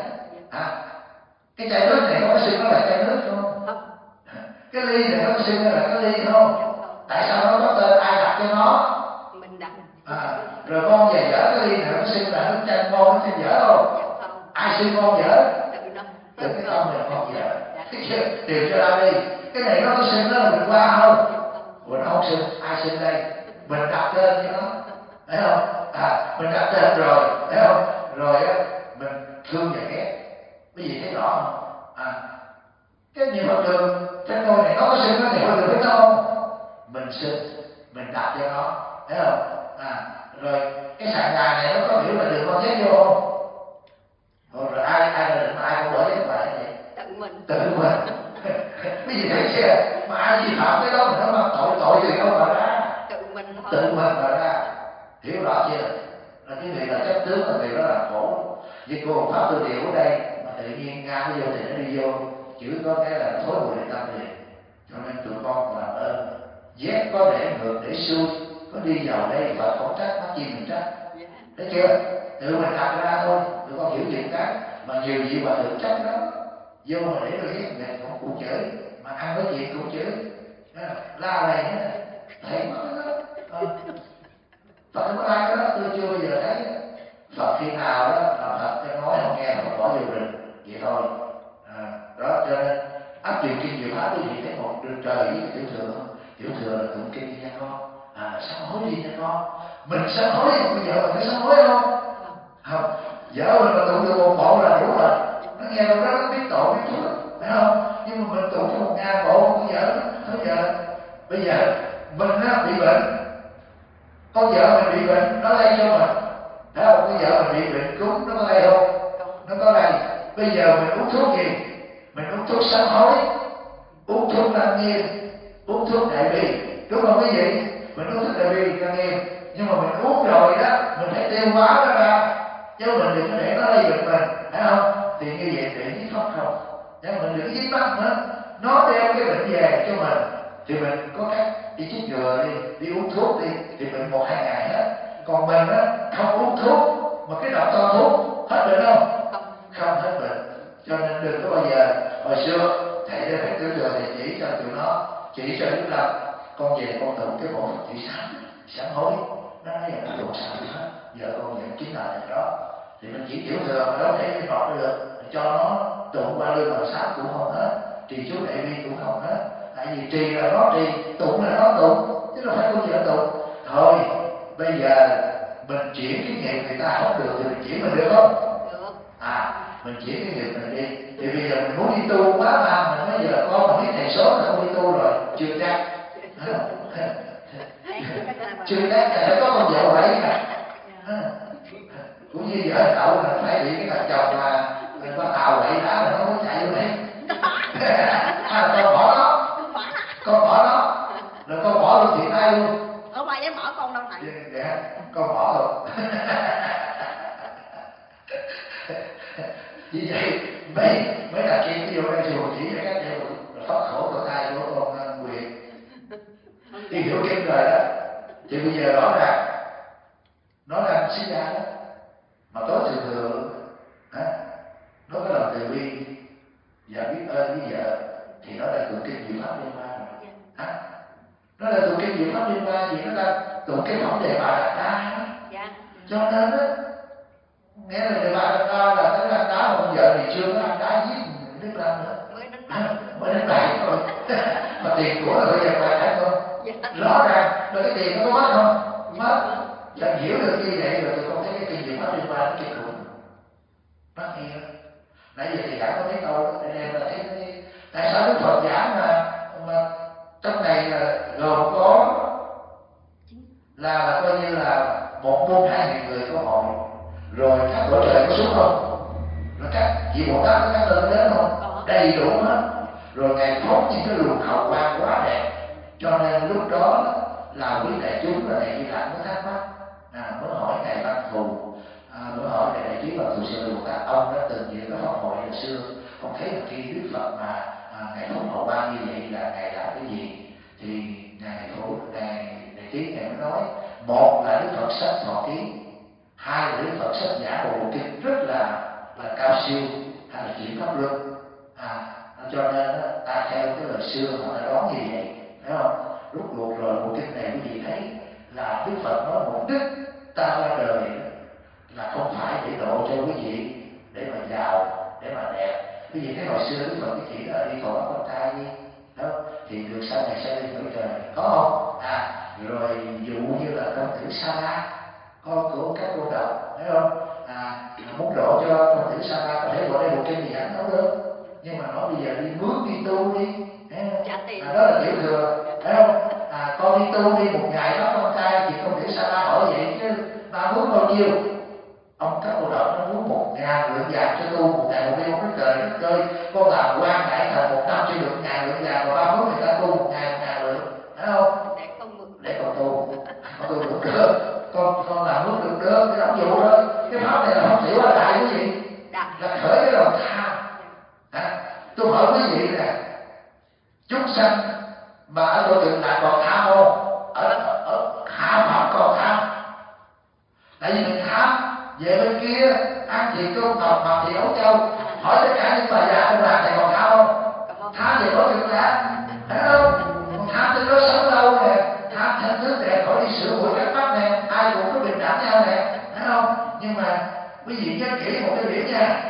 Cái chai nước này có cái xưng nó là chai nước không? Cái ly này có cái xưng nó là cái ly không? Tại sao nó có tên, ai đặt cho nó? Mình đặt. Rồi con về dở cái ly này nó xưng là nước chanh, con nó xưng dở không? Ai xưng con dở? Từ cái con này con dở. Điều cho ra đi. Cái này nó có xưng nó là mình qua không? Ủa nó không xưng, ai xưng đây? Mình đặt tên cho nó, thấy không? Mình đặt tên rồi, thấy không? Rồi á, mình thương và ghét. Cái gì thấy rõ không? Cái niệm Phật đường trên ngôi này nó có xưng nó niệm Phật đường biết không? Mình xưng, mình đặt cho nó, thấy không? Rồi cái sàn nhà này nó có biểu là đường con dép vô không? Rồi ai là định mà ai cũng bỏ dép vào vậy? Tự mình. Cái gì thấy chưa? Mà ai vi phạm cái đó thì nó mang tội gì đâu mà ra? Tự mình mà ra. Hiểu rõ chưa? Là cái việc là chấp tướng là việc đó là khổ. Vì cô Hồng Pháp tôi điều ở đây mà tự nhiên Nga nó vô thì nó đi vô, chữ có cái là thối bụi tâm liền. Cho nên tụi con làm ơn dép có để ngược để xuôi, có đi vào đây và không trách, nó chi mình trách. Thấy chưa? Tự mình đặt ra thôi, tụi con hiểu những cái mà nhiều vị mà tự trách lắm. Vô mà để rồi ghét mệt cũng chửi, mà ăn nói chuyện cũng chửi, la này nữa, thầy nói đó. Phật không có ai cái đó, tôi chưa bao giờ thấy. Phật khi nào đó là Phật cho nói không nghe, Phật bỏ vô rừng vậy thôi. Đó cho nên áp dụng kinh Diệu Pháp quý vị thấy một đường trời với tiểu thừa không? Tiểu thừa là tụng kinh đi nha con, sám hối đi nha con. Mình sám hối, bây giờ mình phải sám hối không? Không, vợ mình mà tụng được một bộ là đủ rồi. Nó nghe đâu đó nó biết tội biết phước, phải không? Nhưng mà mình tụng cho 1000 bộ không có vợ, thôi giờ bây giờ mình á bị bệnh, con vợ mình bị bệnh nó lây cho mình, thấy không? Con vợ mình bị bệnh cúm nó có lây không? Nó có lây. Bây giờ mình uống thuốc gì? Mình uống thuốc sám hối, uống thuốc Lăng Nghiêm, uống thuốc Đại Bi, đúng không quý vị? Mình uống thuốc Đại Bi, Lăng Nghiêm, nhưng mà mình uống rồi đó, mình phải tiêu hóa nó ra, chứ mình đừng có để nó lây bệnh mình, thấy không? Thì như vậy để giết pháp không, nhưng mình đừng giết mắt nữa, nó đem cái bệnh về cho mình, thì mình có cách đi chích ngừa đi uống thuốc đi, thì bệnh 1-2 ngày hết. Còn mình á không uống thuốc, mà cái độc to thuốc hết bệnh không? Không hết bệnh. Cho nên đừng có bao giờ, hồi xưa thầy đã phải tiểu thừa thầy chỉ cho tụi nó, chỉ cho Đức Lâm, con về con tụng cái bộ thị sám hối, nó nói là nó tụng sám hết, giờ con nhận chính là này đó, thì mình chỉ tiểu thừa mà đâu thể đi học được, cho nó tụng qua lư bằng sám cũng không hết, trì chú Đại Bi cũng không hết, tại vì trì là nó trì, tụng là nó tụng, chứ đâu phải con vợ tụng. Thôi bây giờ mình chuyển cái nghiệp người ta không được thì mình chuyển mình được không? Mình chuyển cái nghiệp mình đi. Thì bây giờ mình muốn đi tu quá mà mình nói giờ con mà biết thầy số là không đi tu rồi, chưa chắc. Chưa chắc là phải có con vợ vậy mà. Cũng như vợ cậu là phải bị cái thằng chồng mà người ta tàu vậy đã là nó mới chạy vô đây. Con bỏ nó, rồi con bỏ luôn chuyện ai luôn. Không ai dám bỏ con đâu thầy. Dạ, con bỏ rồi. Vì vậy mấy là kia ví dụ đây thì chỉ cho các điều thoát khổ tội thai của con Quyền thì hiểu kinh rồi đó. Thì bây giờ rõ ràng nó đang sinh ra đó mà tối thường thường nó có lòng từ bi và biết ơn với vợ thì nó là tụng kinh Diệu Pháp Liên Hoa rồi. Nó là tụng kinh Diệu Pháp Liên Hoa vì nó là tụng cái phẩm đề bà đặt ra. Cho nên giờ thì chưa có ăn đá giết nước lăng nữa, mới đến bảy thôi. Mà tiền của là bây giờ phải thấy không? Rõ ràng là cái tiền nó có mất không? Mất. Chẳng hiểu được như vậy rồi tôi không thấy cái kinh nghiệm pháp liên quan đến kinh khủng. Mất gì đó. Nãy giờ thì đã có mấy câu anh em là thấy tại sao Đức Phật giảng mà trong này là gồm có là coi như là 1.200.000 người có hội, rồi các cõi trời có xuống không? Rồi các vị Bồ Tát có các nơi đến không? Đầy đủ hết. Rồi Ngài phóng những cái luồng hào quang quá đẹp, cho nên lúc đó là quý đại chúng là Đại Di Lặc mới thắc mắc, mới hỏi Ngài Văn Thù, mới hỏi Ngài Đại Trí Văn Thù Sư Bồ Tát, ông đã từng dự các pháp hội hồi xưa, ông thấy là khi Đức Phật mà Ngài phóng hào quang như vậy là Ngài làm cái gì? Thì Ngài Đại Trí Ngài mới nói, một là Đức Phật sách thọ ký, hai là Đức Phật sách giả bộ kinh rất là cao siêu, hay là chuyển pháp luân, cho nên ta theo cái lời xưa họ đã đoán như vậy, thấy không? Rút cuộc rồi bộ kinh này quý vị thấy là Đức Phật nói mục đích ta ra đời là không phải để độ cho quý vị để mà giàu, để mà đẹp. Quý vị thấy hồi xưa Đức Phật chỉ là đi thọ con trai đi, đó thì được sau này sẽ đi cõi trời, có không? Rồi dụ như là công tử Sa La, con của các cô độc, thấy không? Muốn độ cho công tử Sa La có thể gọi đây một kinh gì ảnh nói được, nhưng mà nói bây giờ đi mướn đi tu đi, đó là tiểu thừa, thấy không? Con đi tu đi, một ngày đó con trai thì công tử Sa La hỏi vậy chứ ta muốn bao nhiêu? Ông các cô độc nó muốn 1.000 lượng vàng cho tu, một ngày một đêm không có trời đất ơi, con làm quan đại thần 1 năm chỉ được 1.000 lượng vàng, mà 3 phút người ta tu 1.000 lượng, thấy không? Để con tu, con tu được được, con làm bước được được, cái đóng dụ thôi. Cái pháp này là không hiểu là đại cái gì? Là khởi cái lòng tham. Tôi hỏi quý vị nè, chúng sanh mà ở độ cực lạc còn tham không? Ở hạ phẩm còn tham. Tại vì mình tham về bên kia ăn thì cơm tàu, mặc thì ấu châu. Hỏi tất cả những bà già trong làng này còn tham không? Tham về độ cực lạc, thấy không? Còn tham trên đó sống lâu nè, tham thanh nước đẹp, khỏi đi sửa mũi cắt mắt nè, ai cũng có bình đẳng nhau nè, thấy không? Nhưng mà quý vị nhớ kỹ một cái điểm nha,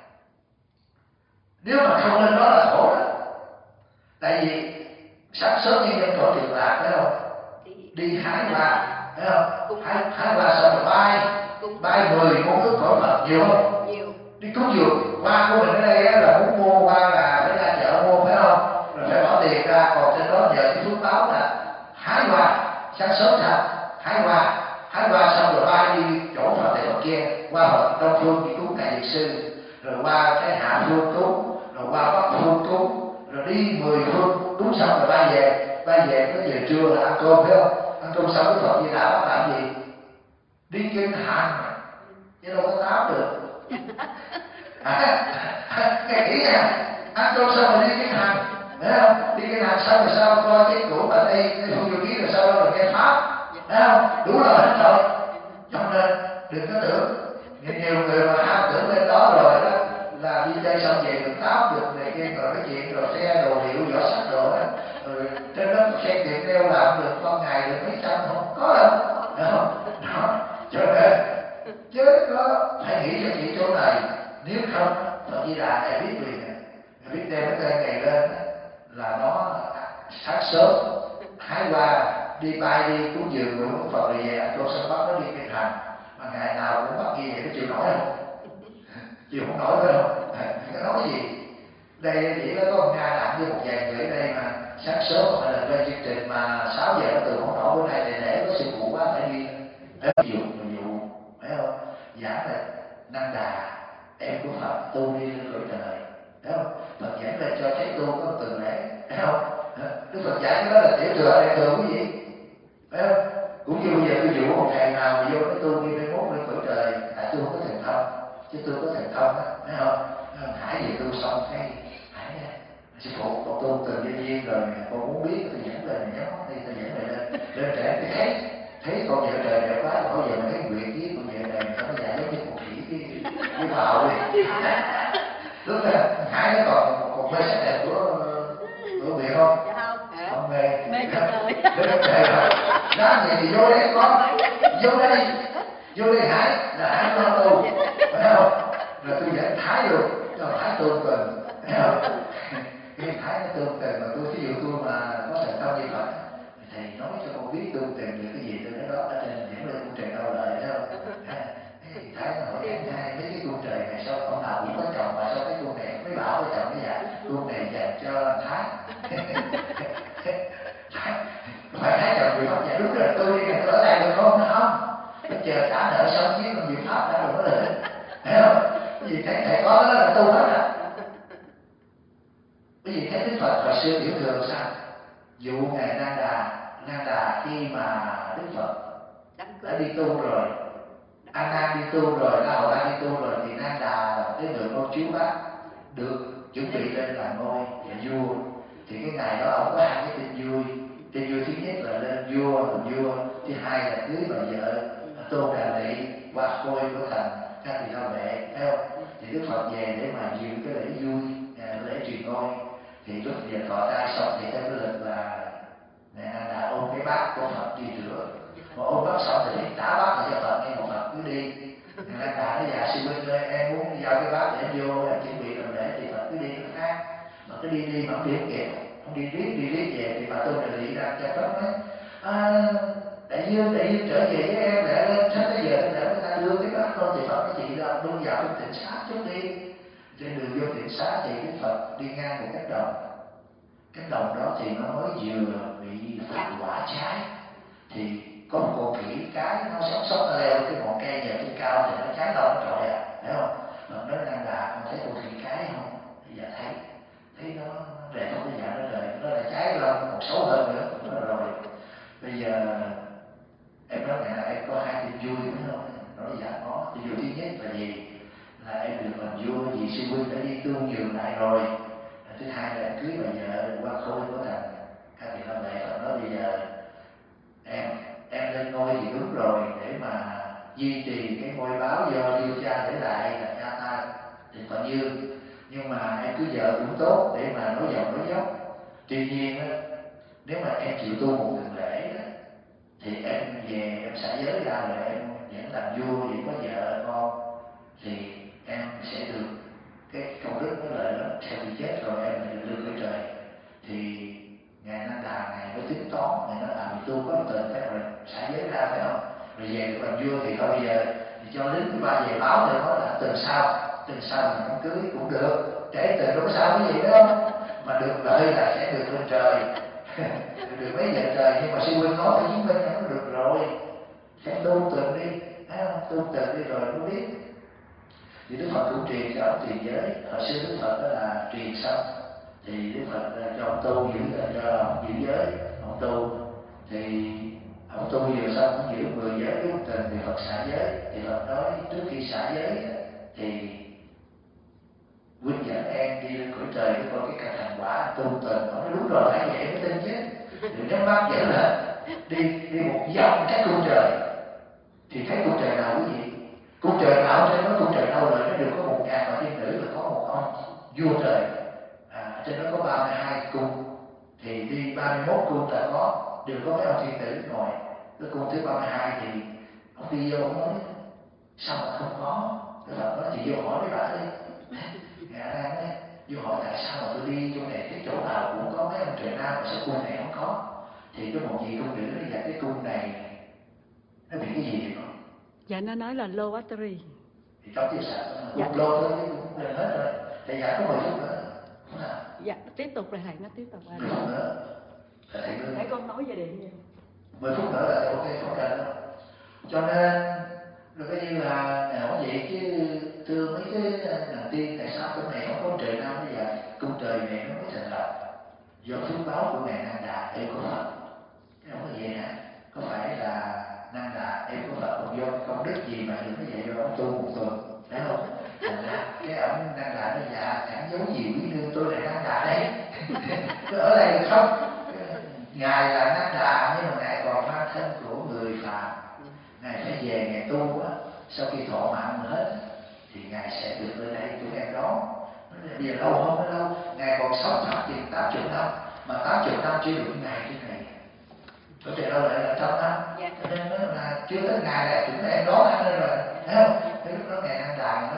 nếu mà không lên đó là khổ đó. Tại vì sáng sớm nhân dân cõi Cực Lạc, thấy không? Đi hái hoa, thấy không? Hái hoa xong rồi bay 10 món nước cõi Phật, nhiều không? Nhiều. Đi cúng dường, hoa của mình ở đây là muốn mua hoa là phải ra chợ mua, phải không? Rồi phải bỏ tiền ra, còn trên đó nhờ cái phước báo là hái hoa, sáng sớm sao? Hái hoa xong rồi bay đi chỗ Phật này Phật kia, qua Phật Đông Phương đi cúng Ngài Diệt Sư, rồi qua cái Hạ Phương cúng, rồi qua Bắc Phương cúng, rồi đi 10 phương cúng xong rồi bay về tới giờ trưa là ăn cơm, phải không? Ăn cơm xong cái Phật Di Đà bắt làm gì? Đi kinh hành, chứ đâu có táo được. Nghe kỹ nha, ăn cơm xong rồi đi kinh hành, thấy không? Đi kinh hành xong rồi sao coi cái của bà đây, cái phương vô ký rồi sau đó rồi nghe pháp, thấy không? Đủ rồi hết rồi. Cho nên đừng có tưởng, nhiều người mà ham tưởng lên đó rồi đó là đi chơi xong về được táo được này kia, rồi cái chuyện rồi xe đồ hiệu vỏ sắt đồ đó, rồi trên đó xe điện đeo làm được con ngày được mấy trăm, không có đâu, đó. Cho nên chứ có phải nghĩ cho chị chỗ này, nếu không Phật Di Đà này biết liền, biết đem cái cây này lên là nó sáng sớm hái hoa đi bay đi cúng dường rồi cũng Phật về ăn cơm xong bắt nó đi kinh hành, mà ngày nào cũng bắt như vậy, nó chịu nổi không? Chịu không nổi phải không? Nói cái gì? Đây chỉ có con Nga nặng với một vài người ở đây mà sáng sớm phải là lên chương trình mà 6 giờ nó từ không nổi, bữa nay để có sự vụ quá phải đi dụ, phải không? Giảng là năng đà em của Phật tu đi lên cõi trời, thấy không? Phật giảng lên cho thấy tu có từng lễ, thấy không? Đức Phật dạy cái đó là tiểu thừa đại thừa quý vị, phải không? Cũng như bây giờ tôi dụ một thầy nào mà vô cái tu đi mai mốt lên cõi trời, tại tôi không có thành thông, chứ tôi có thành thông á, thấy không? Hải gì tu xong cái Hải sư phụ con tu từ nhân viên rồi, con muốn biết tôi dẫn lời này nhớ đi, tôi dẫn lời lên trẻ cái thấy con vợ trời đẹp quá, bao giờ mà thấy nguyện với con vợ trời nó có dạy giống như một chỉ cái bào đi. Lúc đó Hải nó còn mê sắc đẹp của Nguyện không? Dạ không. Không mê. Mê trời. Mê trời rồi. Đó vậy thì vô đây con, vô đây Hải là Hải lo tu, phải không? Rồi tôi dẫn Thái luôn, cho Thái tôn cần. Cái Thái nó tôn cần mà tôi, ví dụ tôi mà có thành công như Phật, thầy nói cho con biết tôn cần được cái gì tôi nói đó ở trên những lời cung trời đâu lợi, thấy không? Thái nó hỏi hai mấy cái cung trời này sao ông nào cũng có chồng mà sao cái cung này mới bảo với chồng cái dạ cung này dành cho Thái. Phải Thái chồng người Phật dạ đúng rồi, tôi đi ở đây được không? Không, bây giờ trả nợ xong chứ còn việc Pháp đã đủ rồi, thấy không? Cái gì thầy có đó là tu hết à. Cái gì thấy Đức Phật hồi xưa biểu thường sao? Dụ ngài Nan Đà khi mà Đức Phật đã đi tu rồi, A Nan đi tu rồi, La Hầu La đi tu rồi, thì Nan Đà là cái người con chú bác được chuẩn bị lên làm ngôi và vua. Thì cái ngày đó ông có hai cái tin vui. Tin vui thứ nhất là lên vua làm vua, thứ hai là cưới bà vợ Tôn Đà Lị qua khôi của thành Ca Tỳ La Vệ, thấy không? Thì Đức Phật về để mà dự cái lễ vui, lễ truyền ngôi. Thì lúc giờ thọ trai xong thì theo cái lịch là Nan Đà ôm cái bát của Phật đi rửa. Mà ôm bát xong thì trả bát lại cho Phật, nhưng mà Phật cứ đi. Nan Đà nói dạ sư huynh ơi, em muốn giao cái bát để em vô, em chuẩn bị làm lễ, thì Phật cứ đi nó khác. Mà cứ đi mà không đi kịp, không đi riết về thì bà Tôn Đà Lị ra cho Phật nói đại dương trở về với em lại lên sắp tới giờ để người ta đưa cái bát con. Thì Phật nói chị là đưa vào trong tịnh xá trước đi. Trên đường vô tịnh xá thì Đức Phật đi ngang một cánh đồng. Cánh đồng đó thì nó mới vừa bị phát quả trái, thì có một con khỉ cái nó sống nó leo cái ngọn cây nhà trên cao thì nó cháy đâu nó trội à, thấy không? Mà nó Nan Đà con thấy con khỉ cái không? Thì giờ thấy nó đẹp không? Bây giờ nó lại cháy lên còn xấu hơn nữa. Nó rồi bây giờ em nói mẹ em có hai tin vui phải không? Nói dạ có. Tin vui thứ nhất là gì? Là em được làm vua vì sư huynh đã đi tu nhường lại rồi. Thứ hai là em cưới bà vợ qua khôi của thành Ca Tỳ La Vệ. Phật nói bây giờ em lên ngôi thì đúng rồi, để mà duy trì cái ngôi báo do Điêu Cha để lại là cha ta thì Phật Dương. Nhưng mà em cưới vợ cũng tốt để mà nói dòng nói dốc. Tuy nhiên á, nếu mà em chịu tu một tuần lễ đó, thì em về em xả giới ra rồi em vẫn làm vua, vì có vợ con thì em sẽ được cái công đức nó lợi lắm. Sau khi chết rồi em lại được đưa cõi trời. Thì ngài Nan Đà ngài mới tính toán, ngài nói vì tôi có một tuần phép rồi xả giới ra phải không? Rồi về được làm vua thì thôi bây giờ thì cho lính của ba về báo thì nói là tuần sau mình không cưới cũng được, trễ tuần đúng sao cái gì đó mà được lợi là sẽ được lên trời. Được mấy giờ trời, nhưng mà sư huynh nói phải chứng minh nó được rồi, sẽ tu tuần đi, thấy không? Tu tuần đi rồi mới biết. Thì Đức Phật cũng truyền cho ông truyền giới. Hồi xưa Đức Phật đó là truyền xong thì Đức Phật cho ông tu giữ giới, ông tu thì ông tu vừa xong cũng giữ 10 giới lúc tuần thì Phật xả giới. Thì Phật nói trước khi xả giới thì huynh dẫn em đi lên cõi trời để coi cái cảnh thành quả tu tuần. Ông nói đúng rồi, phải vậy mới tin chứ. Thì nếu bác dẫn là đi một vòng các cung trời thì thấy cung trời nào quý vị? Cung trời nào trên đó, cung trời đâu rồi nó đều có 1.000 và thiên nữ, là có một ông vua trời. Trên đó có 32 cung, thì đi 31 cung là đều có mấy ông thiên tử ngồi. Cái cung thứ 32 thì ông đi vô ông nói sao mà không có? Cái Phật nói thì vô hỏi mấy bà đi. Ngài Nan nói vô hỏi tại sao mà tôi đi chỗ này cái chỗ nào cũng có mấy ông trời nam mà sao cung này không có? Thì cái một vị cung nữ nói dạ cái cung này nó bị cái gì không? Dạ nó nói là low battery. Thì trong tiêu sản dạ. Lô thôi chứ cũng lên hết rồi. Thầy giải có 10 phút nữa. Dạ tiếp tục rồi thầy, nó tiếp tục rồi. 10 phút nữa. Để con nói về điện vậy. 10 phút nữa là ok, không cần đâu. Cho nên rồi cái như là nói vậy chứ thưa mấy cái nàng tiên, tại sao cái này không có trời nam bây giờ cung trời này nó mới thành lập do phước báo của ngài Nan Đà em của Phật. Cái không là vậy hả? Có phải là Nan Đà em của Phật không do công đức gì mà đừng có vậy do ông tu một tuần, thấy không? Thành ra cái ông Nan Đà nói dạ chẳng giấu gì quý nương, tôi là Nan Đà đấy. Tôi ở đây được không? Ngài là Nan Đà nhưng mà ngài còn mang thân của người phàm. Ngài phải về ngài tu á, sau khi thọ mạng hết thì ngài sẽ được lên đây chúng em đó. Bây giờ lâu không có lâu, ngài còn sống phát triển 80 năm, mà 80 năm chưa được ngài trên này. Có thể đâu lại là 100 năm. Cho nên nó là chưa tới ngài là chúng em đó ăn lên rồi, thấy không? Thế lúc đó ngài Nan Đà nó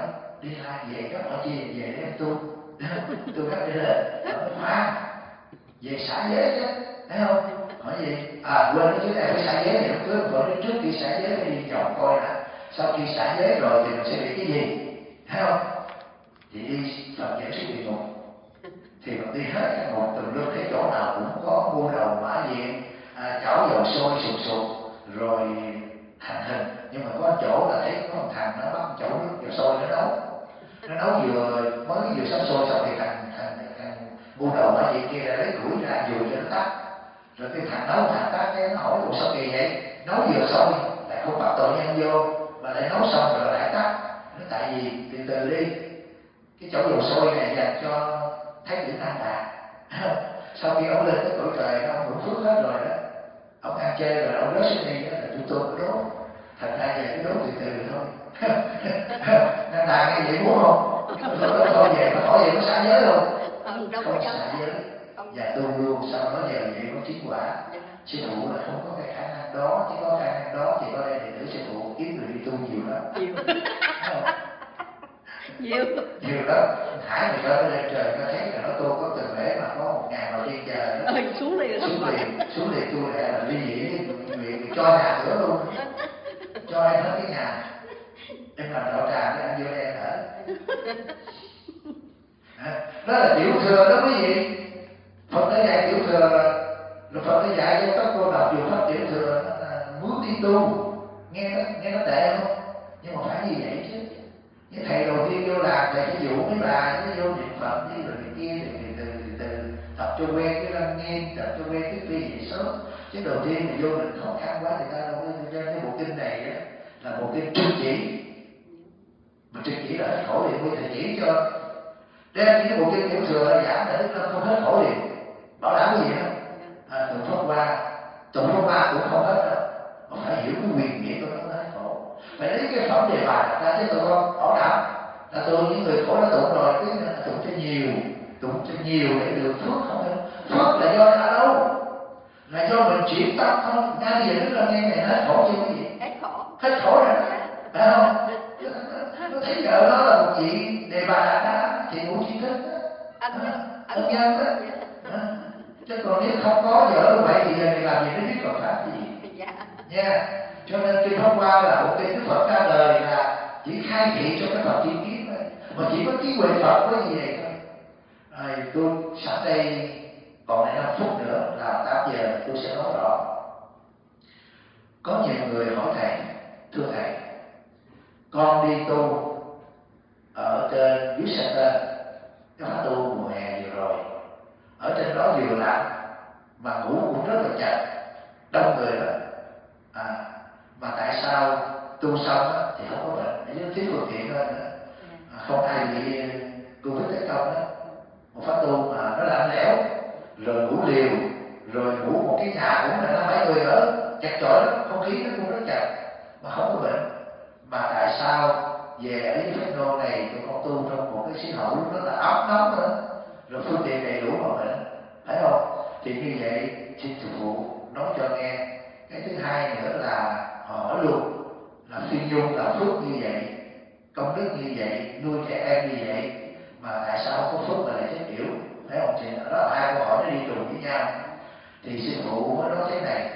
đi lại về các mọi chi về để tu tu các đi lên khoan về xả giới chứ, thấy không? Hỏi gì? Quên cái này phải xả giới thì lúc cưới vợ đến trước khi xả giới phải đi chọn coi đã, sau khi xả giới rồi thì mình sẽ bị cái gì, thấy không? Thì đi Phật dẫn xuống địa ngục, thì mình đi hết các ngục từng lúc, cái chỗ nào cũng có mua đầu mã diện, chảo dầu sôi sụp sụp rồi thành hình, nhưng mà có chỗ là thấy có một thằng nó bắt chỗ nước dầu sôi nó nấu vừa sắp sôi xong thì thằng mua đầu mã diện kia đã lấy củi ra dùi cho nó tắt, rồi cái thằng tắt cái nó hỏi ủa sao kỳ vậy, nấu vừa sôi lại không bắt tội nhân vô mà lại nấu xong rồi lại tắt. Nó tại vì từ từ đi, cái chảo dầu sôi này dành cho Thái tử An Đạt. Sau khi ông lên cái cõi trời ông hưởng phước hết rồi đó, ông ăn chơi rồi ông rớt xuống đi đó là tôi có đốt, thành ra về cái đốt từ từ thôi. Nên là nghe vậy muốn không? Thôi về nó hỏi về nó xả giới luôn, không xả giới và tu luôn, sau đó giờ vậy có chiến quả. Sư phụ là không có cái khả năng đó, chỉ có khả năng đó thì có đây đệ tử sư phụ kiếm người đi tu nhiều lắm. Nhiều lắm. Hải thì phải lên trời nó thấy là nó tu có từng lễ mà có 1000 đầu tiên chờ nó xuống liền tu lại là ly dị nguyện cho nhà cửa luôn, cho em hết cái nhà, em làm đạo tràng để anh vô đây em ở. Đó là tiểu thừa đó quý vị. Phật đã dạy tiểu thừa rồi Phật đã dạy cho các cô đọc dù pháp tiểu thừa là muốn đi tu, nghe nó tệ không? Nhưng mà phải như vậy chứ. Cái thầy đầu tiên vô làm thầy phải dụ mấy bà nó vô niệm Phật với rồi cái kia từ tập cho quen cái răng nghiêm, tập cho quen cái vi vậy sớm. Chứ đầu tiên thì vô mình khó khăn quá thì ta đâu có cho cái bộ kinh này á là bộ kinh trực chỉ, mà trực chỉ là hết khổ liền, thầy chỉ cho đem những bộ kinh tiểu thừa là giảng để nó không hết khổ liền, bảo đảm cái gì không? Tụng Pháp Hoa cũng không hết đâu, mà phải hiểu cái quyền nghĩa của nó hết khổ. Phải lấy cái phẩm đề bài đặt ra chứ tụi con bảo đảm là tôi những người khổ đã tụng rồi, cái tụng cho nhiều để được phước không đâu. Phước là do ở đâu? Là do mình chuyển tâm không? Ngay bây giờ đức là nghe này hết khổ chưa quý vị? Hết khổ rồi, phải không? Nó thấy vợ nó là một vị đề bài đặt ra thì cũng chỉ thích ân nhân đó. Chứ còn nếu không có vợ vậy thì giờ này làm gì nó biết còn pháp cái gì nha. Cho nên kinh Pháp Hoa là một kinh Đức Phật ra đời là chỉ khai thị cho cái Phật chi kiến thôi, mà chỉ có trí huệ Phật có gì vậy thôi. Tôi sẵn đây còn lại 5 phút nữa là 8 giờ tôi sẽ nói rõ. Có nhiều người hỏi thầy, thưa thầy, con đi tu ở trên dưới Sa Tên, cái khóa tu mùa hè vừa rồi, ở trên đó vừa lạnh mà ngủ cũng rất là chặt, đông người đó, mà tại sao tu xong thì không có bệnh, với thiếu phương tiện lên nữa, không ai bị Covid hay không đó, một khóa tu mà nó lạnh lẽo, rồi ngủ liều, rồi ngủ một cái nhà cũng là 5-7 người ở, chặt chội lắm, không khí nó cũng rất chặt mà không có bệnh. Mà tại sao về ở dưới Phép Nô này tụi con tu trong một cái xí hậu rất là ấm nóng nữa, rồi phương tiện đầy đủ mà bệnh, phải không? Thì như vậy xin sư phụ nói cho nghe. Cái thứ hai nữa là họ hỏi luôn là Phi Nhung là phước như vậy, công đức như vậy, nuôi trẻ em như vậy, mà tại sao không có phước mà lại chết yểu, phải không? Thì đó là 2 câu hỏi nó đi trùng với nhau. Thì sư phụ mới nói thế này,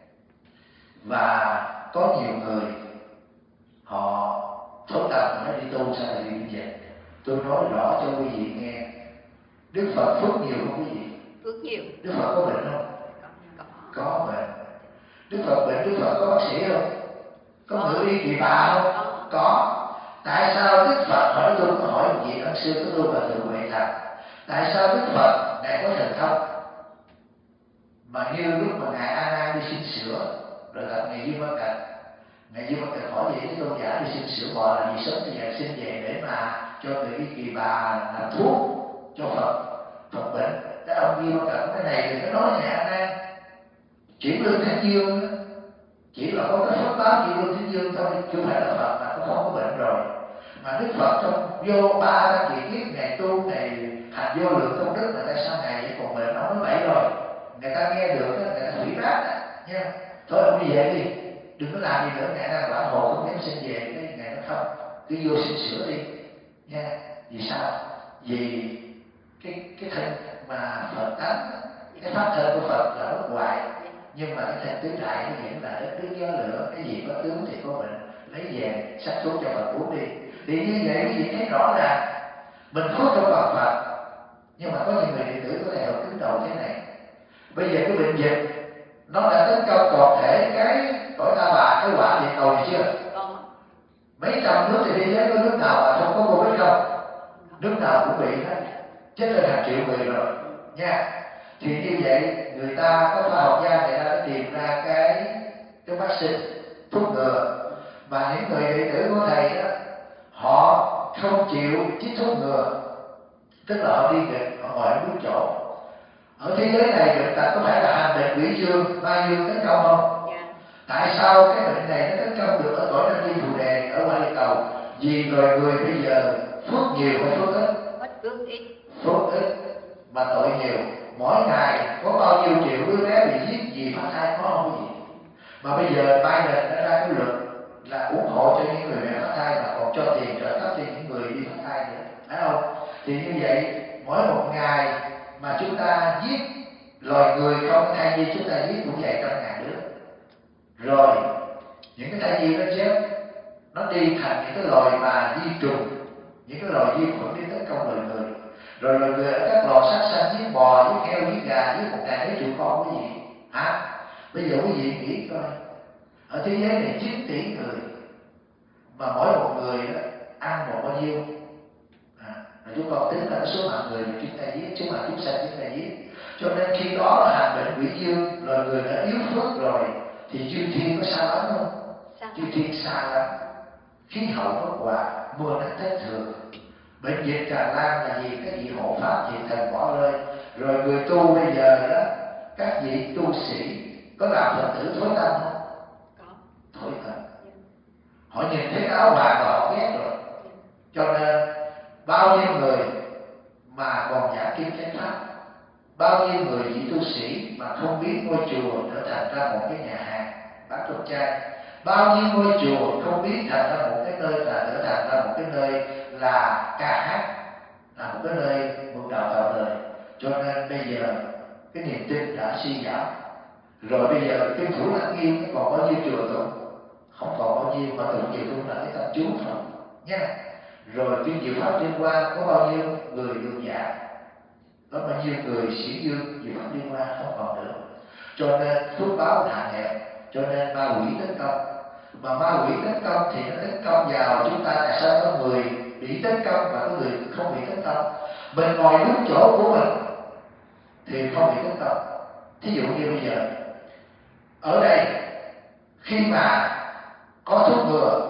và có nhiều người họ thấu tâm nói đi tu sao lại bị như vậy. Tôi nói rõ cho quý vị nghe. Đức Phật phước nhiều không quý vị? Phước nhiều. Đức Phật có bệnh không? Có bệnh. Đức Phật bệnh, Đức Phật có bác sĩ không? Có ngự y kỳ bà không? Có. Tại sao Đức Phật hỏi tôi có hỏi một vị ân sư của tôi và tự huệ rằng tại sao Đức Phật ngài có thần thông mà như lúc mà ngài A Nan đi xin sữa rồi gặp ngài Dương Văn Cạch, ngài Dương Văn Cạch hỏi vậy cái tôn giả đi xin sữa bò là vì sớm bây giờ xin về để mà cho người y kỳ bà làm thuốc cho Phật bệnh. Cái ông Dương Văn Cạch cái này thì nó nói ngài A Nan chuyển lương Thánh Dương chỉ là có cái phước báo chuyển lương Thánh Dương thôi, chứ không phải là Phật mà cũng không có bệnh rồi. Mà Đức Phật trong vô 3 kỳ kiếp ngày tu ngày hành vô lượng công đức mà tại sao ngày vẫn còn bệnh, ông nói bậy rồi. Người ta nghe được người ta hủy rác nha. Thôi ông đi về đi, đừng có làm gì nữa, ngày nay quả hộ không dám xin về, cái ngày nó không cứ vô xin sữa đi nha. Vì sao? Vì cái thân mà Phật tánh, cái pháp thân của Phật là bất hoại, nhưng mà cái thân tứ đại nó vẫn là đất nước gió lửa, cái gì có tướng thì có bệnh, lấy về sắc thuốc cho Phật uống đi. Thì như vậy quý vị thấy rõ ràng mình phước trong Phật Phật, nhưng mà có nhiều người đệ tử có thể họ cứng đầu thế này. Bây giờ cái bệnh dịch nó đã tấn công toàn thể cái cõi Ta Bà, cái quả địa cầu này chưa? Mấy trăm nước trên thế giới có nước nào mà không có Covid không? Nước nào cũng bị hết, chết lên hàng triệu người rồi nha. Thì như vậy người ta có khoa học gia người ta đã tìm ra cái vaccine, thuốc ngừa, mà những người đệ tử của thầy đó họ không chịu chích thuốc ngừa, tức là họ đi nghịch, họ ngồi đúng chỗ. Ở thế giới này bệnh tật có phải là hành bệnh quỷ dương, ma dương tấn công không? Tại sao cái bệnh này nó tấn công được ở cõi Nam Di Phù Đề, ở ngoài địa cầu? Vì loài người bây giờ phước nhiều hay phước ít? Phước ít mà tội nhiều. Mỗi ngày có bao nhiêu triệu đứa bé bị giết vì phá thai, có không cái gì? Mà bây giờ Biden đã ra cái luật là ủng hộ cho những người mẹ phá thai, mà còn cho tiền trợ cấp cho những người đi phá thai nữa, phải không? Thì như vậy mỗi một ngày mà chúng ta giết loài người không có thai nhi, chúng ta giết cũng vài trăm ngàn đứa. Rồi những cái thai nhi nó chết, nó đi thành những cái loài mà vi trùng, những cái loài vi khuẩn đi tấn công loài người. Rồi loài người ở các lò sát sanh giết bò, giết heo, giết gà, giết 1.000 mấy triệu con cái gì hả? Bây giờ quý vị nghĩ coi, ở thế giới này 9 tỷ người, mà mỗi một người đó ăn một bao nhiêu? Chúng con tính là số mạng người mà chúng ta giết, số mạng chúng sanh chúng ta giết. Cho nên khi đó là hành bệnh quỷ dương, loài người đã yếu phước rồi, thì chư thiên có xa lắm không? Chư thiên xa lắm. Khí hậu bất hòa, mưa nắng thất thường, bệnh dịch tràn lan là vì cái vị hộ pháp vị thần bỏ rơi. Rồi người tu bây giờ đó, các vị tu sĩ có làm Phật tử thối tâm không? Thối tâm. Họ nhìn thấy cái áo vàng và họ ghét rồi. Cho nên bao nhiêu người mà còn giả kim chánh pháp, bao nhiêu người vị tu sĩ mà không biết ngôi chùa trở thành ra một cái nhà hàng bán trộm chay, bao nhiêu ngôi chùa không biết thành ra một cái nơi là trở thành ra một cái nơi là ca hát, là một cái nơi mượn đạo tạo đời. Cho nên bây giờ cái niềm tin đã suy giảm. Rồi bây giờ cái Thủ Lăng Nghiêm còn bao nhiêu chùa tụng, không còn bao nhiêu, mà tụng nhiều luôn là cái tâm chú thôi nha. Rồi cái diệu pháp liên quan có bao nhiêu người được giả, có bao nhiêu người sĩ dương diệu pháp liên quan không còn nữa. Cho nên phước báo hạn hẹp, cho nên ma quỷ tấn công. Mà ma quỷ tấn công thì nó tấn công vào chúng ta. Tại sao có người bị tấn công và có người không bị tấn công? Mình ngồi đúng chỗ của mình thì không bị tấn công. Thí dụ như bây giờ ở đây khi mà có thuốc ngừa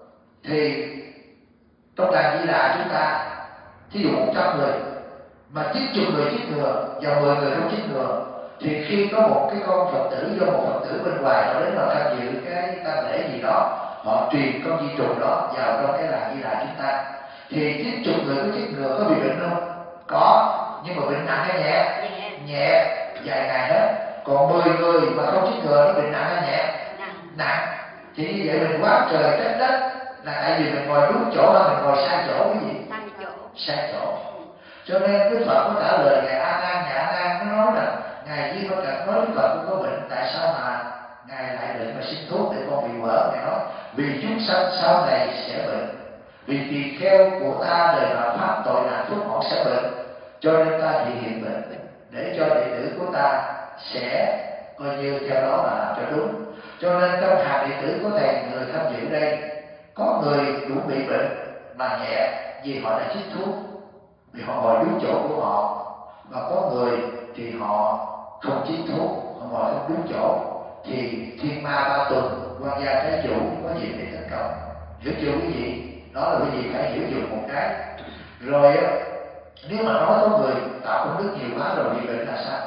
thì trong làng Di Đà chúng ta, thí dụ 100 người mà 90 người chích ngừa và 10 người không chích ngừa, thì khi có một cái con Phật tử do một Phật tử bên ngoài họ đến vào tham dự cái tang lễ gì đó, họ truyền con vi trùng đó vào trong cái làng Di Đà chúng ta, thì 90 người có chích ngừa có bị bệnh không? Có, nhưng mà bệnh nặng hay nhẹ? Nhẹ, vài ngày hết. Còn 10 người mà không chích ngừa nó bệnh nặng hay nhẹ? Nặng. Thì như vậy mình quá trời trách đất là tại vì mình ngồi đúng chỗ hay mình ngồi sai chỗ cái gì? Sai chỗ. Cho nên Đức Phật có trả lời ngài A Nan, ngài A Nan nó nói rằng ngài Di Ba Cật nói Đức Phật cũng có bệnh, tại sao mà ngài lại bệnh mà xin thuốc để con bị vỡ? Ngài nói vì chúng sanh sau này sẽ bệnh, vì tỳ kheo của ta đời mà pháp tội nạn phước họ sẽ bệnh, cho nên ta thị hiện bệnh để cho đệ tử của ta sẽ coi như theo đó mà làm cho đúng. Cho nên trong hàng đệ tử của thầy, người tham dự đây có người cũng bị bệnh mà nhẹ vì họ đã chích thuốc, vì họ ngồi đúng chỗ của họ, và có người thì họ không chích thuốc, họ ngồi không đúng chỗ, thì thiên ma ba tuần, quan gia trái chủ có gì để tấn công. Hiểu chưa quý vị? Đó là quý vị phải hiểu dùng một cái. Rồi nếu mà nói có người tạo công đức nhiều quá rồi bị bệnh là sao?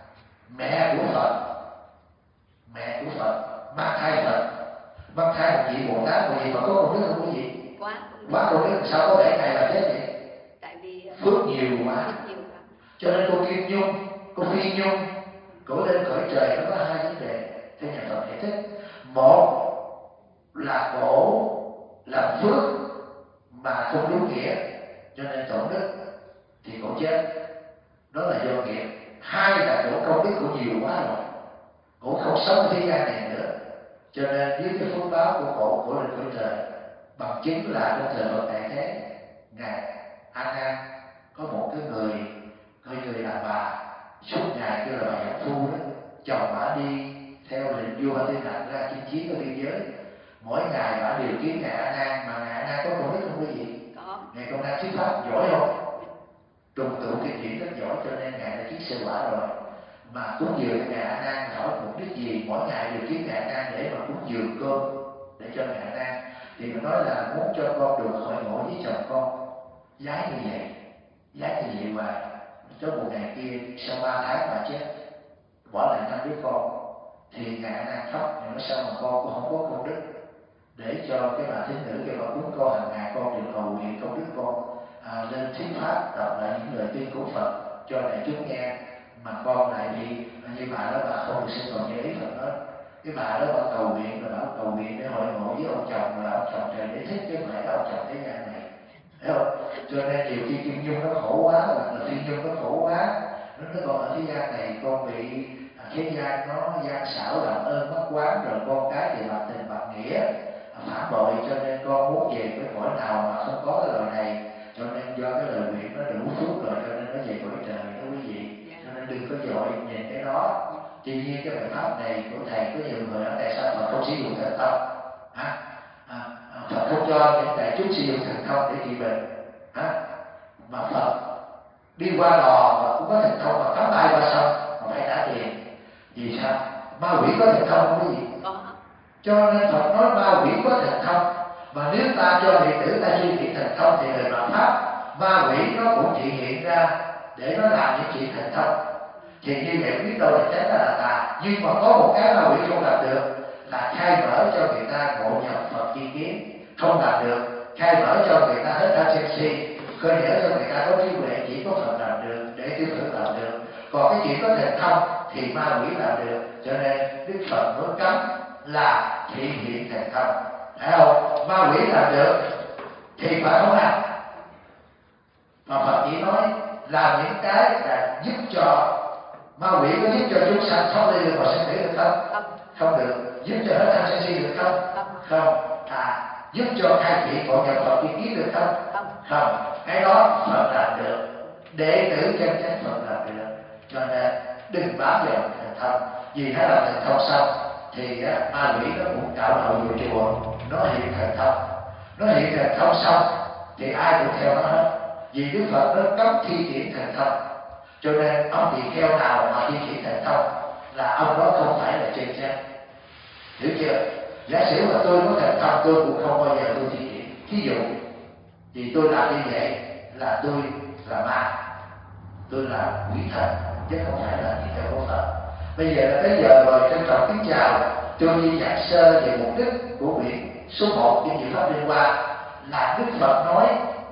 Mẹ của Phật mang thai Phật, mang thai một vị Bồ Tát, một vị Phật có công đức không quý vị? Quá công đức, sao có 7 ngày là chết vậy? Tại vì phước nhiều quá. Cho nên cô Kim Nhung, cô Phi Nhung, cổ lên cõi trời nó có 2 vấn đề theo nhà Phật giải thích. Một là cổ làm phước mà không đúng nghĩa, cho nên tổn đức thì cổ chết. Đó là do nghiệp. Hai là chỗ công đức của nhiều quá rồi, cổ không sống ở thế gian này nữa, cho nên với cái phước báo của cổ lên cõi trời. Bằng chứng là trong thời Phật Đại Thế, ngài A Nan có một cái người coi người đàn bà, suốt ngày kêu là bà Dậu Phu đó, chồng bà đi theo lệnh vua Tiên Đạt ra chinh chiến ở biên giới. Mỗi ngày bà điều kiến ngài A Nan, mà ngài A Nan có công đức không quý vị? Ngài công năng thuyết pháp giỏi không? Trùng tụ kinh điển rất giỏi, cho nên ngài đã chứng sư quả rồi. Mà cúng dường ngài A Nan hỏi mục đích gì? Mỗi ngày điều kiến ngài A Nan để mà cúng dường cơm để cho ngài A Nan, thì mình nói là muốn cho con được hội ngộ với chồng con. Giái như vậy mà cho một ngày kia sau 3 tháng mà chết, bỏ lại 5 đứa con. Thì ngài A Nan khóc, nói sao mà con không có công đức để cho cái bà thính nữ cho con cúng con hàng ngày, con được cầu nguyện công đức con lên thuyết pháp, đọc lại những lời tuyên của Phật cho đại chúng nghe, mà con lại bị như bà đó, bà không được sinh còn như ý Phật đó. Cái bà đó bà cầu nguyện, là bà cầu nguyện để hội ngộ với ông chồng, là ông chồng trời để thích chứ không phải là ông chồng thế gian này, thấy không? Cho nên nhiều khi Kim Nhung nó khổ quá, hoặc là Phi Nhung nó khổ quá, nó còn ở thế gian này con bị thế gian nó gian xảo làm ơn mất quán, rồi con cái thì bạc tình bạc nghĩa phản bội, cho nên con muốn về cái cõi nào mà không có cái loại này, cho nên do cái lời nguyện nó đủ phước rồi, cho nên nó về cõi trời đó quý vị. Cho nên đừng có vội nhìn cái đó. Tuy nhiên cái bài pháp này của thầy có nhiều người nói tại sao Phật không sử dụng thần thông? Phật không cho những đại chúng sử dụng thần thông để trị bệnh, mà Phật đi qua đò mà cũng có thần thông, mà cắm tay qua sông mà phải trả tiền. Vì sao? Ma quỷ có thần thông không quý vị? Cho nên Phật nói ma quỷ có thần thông, mà nếu ta cho đệ tử ta suy nghĩ thần thông thì lời mà pháp ma quỷ nó cũng hiện hiện ra để nó làm những chuyện thần thông. Thì như vậy biết đâu là tránh là tà. Nhưng mà có một cái ma quỷ không làm được là khai mở cho người ta ngộ nhập Phật chi kiến, không làm được. Khai mở cho người ta hết tham sân si, khơi nhở cho người ta có trí huệ, chỉ có Phật làm được, để Tiểu Phật làm được. Còn cái chuyện có thần thông thì ma quỷ làm được, cho nên Đức Phật mới cấm là thị hiện thần thông, thấy không? Ma quỷ làm được thì phải không làm, mà Phật chỉ nói làm những cái là giúp cho ma quỷ. Có giúp cho chúng sanh thoát ly được vào sinh tử được không? Không được. Giúp cho hết tham sân si được không? Không. Giúp cho khai thị ngộ nhập Phật chi kiến được không? Không. Cái đó Phật làm được, đệ tử chân chánh Phật làm được. Cho nên đừng bám vào thần thông, vì nó làm thần thông xong thì ma quỷ nó cũng cạo đầu vô chùa, nó hiện thần thông. Nó hiện thần thông xong thì ai cũng theo nó hết, vì Đức Phật nó cấm thi triển thần thông. Cho nên ông tỳ kheo nào mà thi triển thần thông là ông đó không phải là chân chánh, hiểu chưa? Giả sử mà tôi có thần thông, tôi cũng không bao giờ tôi thi triển. Thí dụ thì tôi làm như vậy là tôi là ma, tôi là quỷ thần, chứ không phải là gì theo của Phật. Bây giờ là tới giờ rồi, trân trọng kính chào. Tôi đi giảng sơ về mục đích của quyển số 1 trên Diệu Pháp Liên Hoa là Đức Phật nói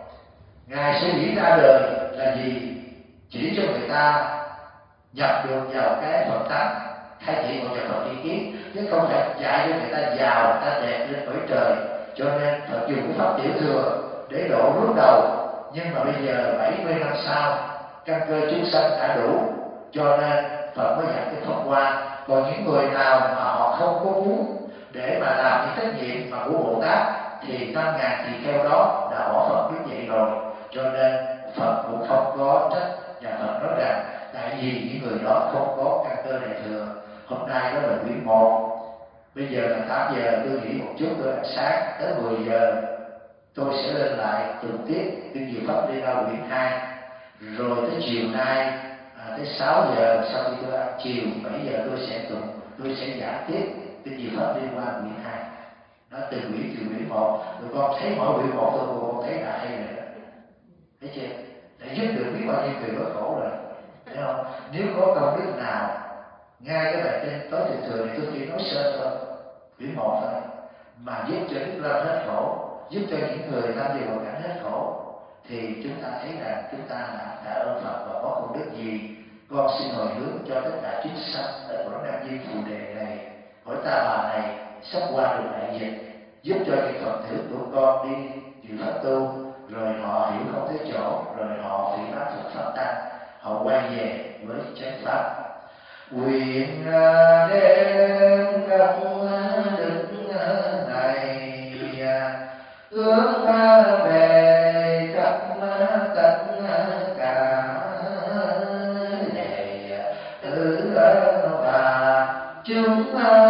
Ngài sẽ diễn ra đời là gì? Chỉ cho người ta nhập được vào cái Phật tánh, khai thị một nhập Phật tri kiến, chứ không phải dạy cho người ta giàu, người ta đẹp lên cõi trời. Cho nên Phật dùng cái pháp tiểu thừa để độ lúc đầu, nhưng mà bây giờ 70 năm sau căn cơ chúng sanh đã đủ, cho nên Phật mới dạy cái Pháp Hoa. Còn những người nào mà họ không có muốn để mà làm những trách nhiệm mà của Bồ Tát thì 5.000 tỳ kheo đó đã bỏ Phật như vậy rồi. Cho nên Phật cũng không có trách, và Phật nói rằng tại vì những người đó không có căn cơ đại thừa. Hôm nay đó là quyển 1, bây giờ là 8 giờ, tôi nghỉ một chút, tôi ăn sáng, tới 10 giờ tôi sẽ lên lại tụng tiếp Kinh Diệu Pháp Liên Hoa quyển 2, rồi tới chiều nay tới 6 giờ sau khi tôi ăn chiều, 7 giờ tôi sẽ tụng, tôi sẽ giảng tiếp Kinh Diệu Pháp Liên Hoa quyển 2. Nó từ quyển 1, tụi con thấy mỗi quyển 1 tôi con thấy là hay rồi đó, thấy chưa? Để giúp được biết bao nhiêu người có khổ rồi, thấy không? Nếu có công đức nào, ngay cái bài trên tối thượng thừa này tôi chỉ nói sơ thôi, quyển 1 thôi, mà giúp cho Đức Lâm hết khổ, giúp cho những người tham dự vào cảnh hết khổ, thì chúng ta thấy rằng chúng ta đã ơn Phật và có công đức gì. Con xin hồi hướng cho tất cả chúng sanh ở cõi Nam Diêm Phù Đề này, cõi Ta Bà này sắp qua được đại dịch, giúp cho những Phật tử của con đi dự pháp tu, rồi họ hiểu không tới chỗ, rồi họ phỉ báng Phật pháp tăng, họ quay về với chánh pháp. Nguyện đem công đức này hướng về khắp tất cả đệ tử và chúng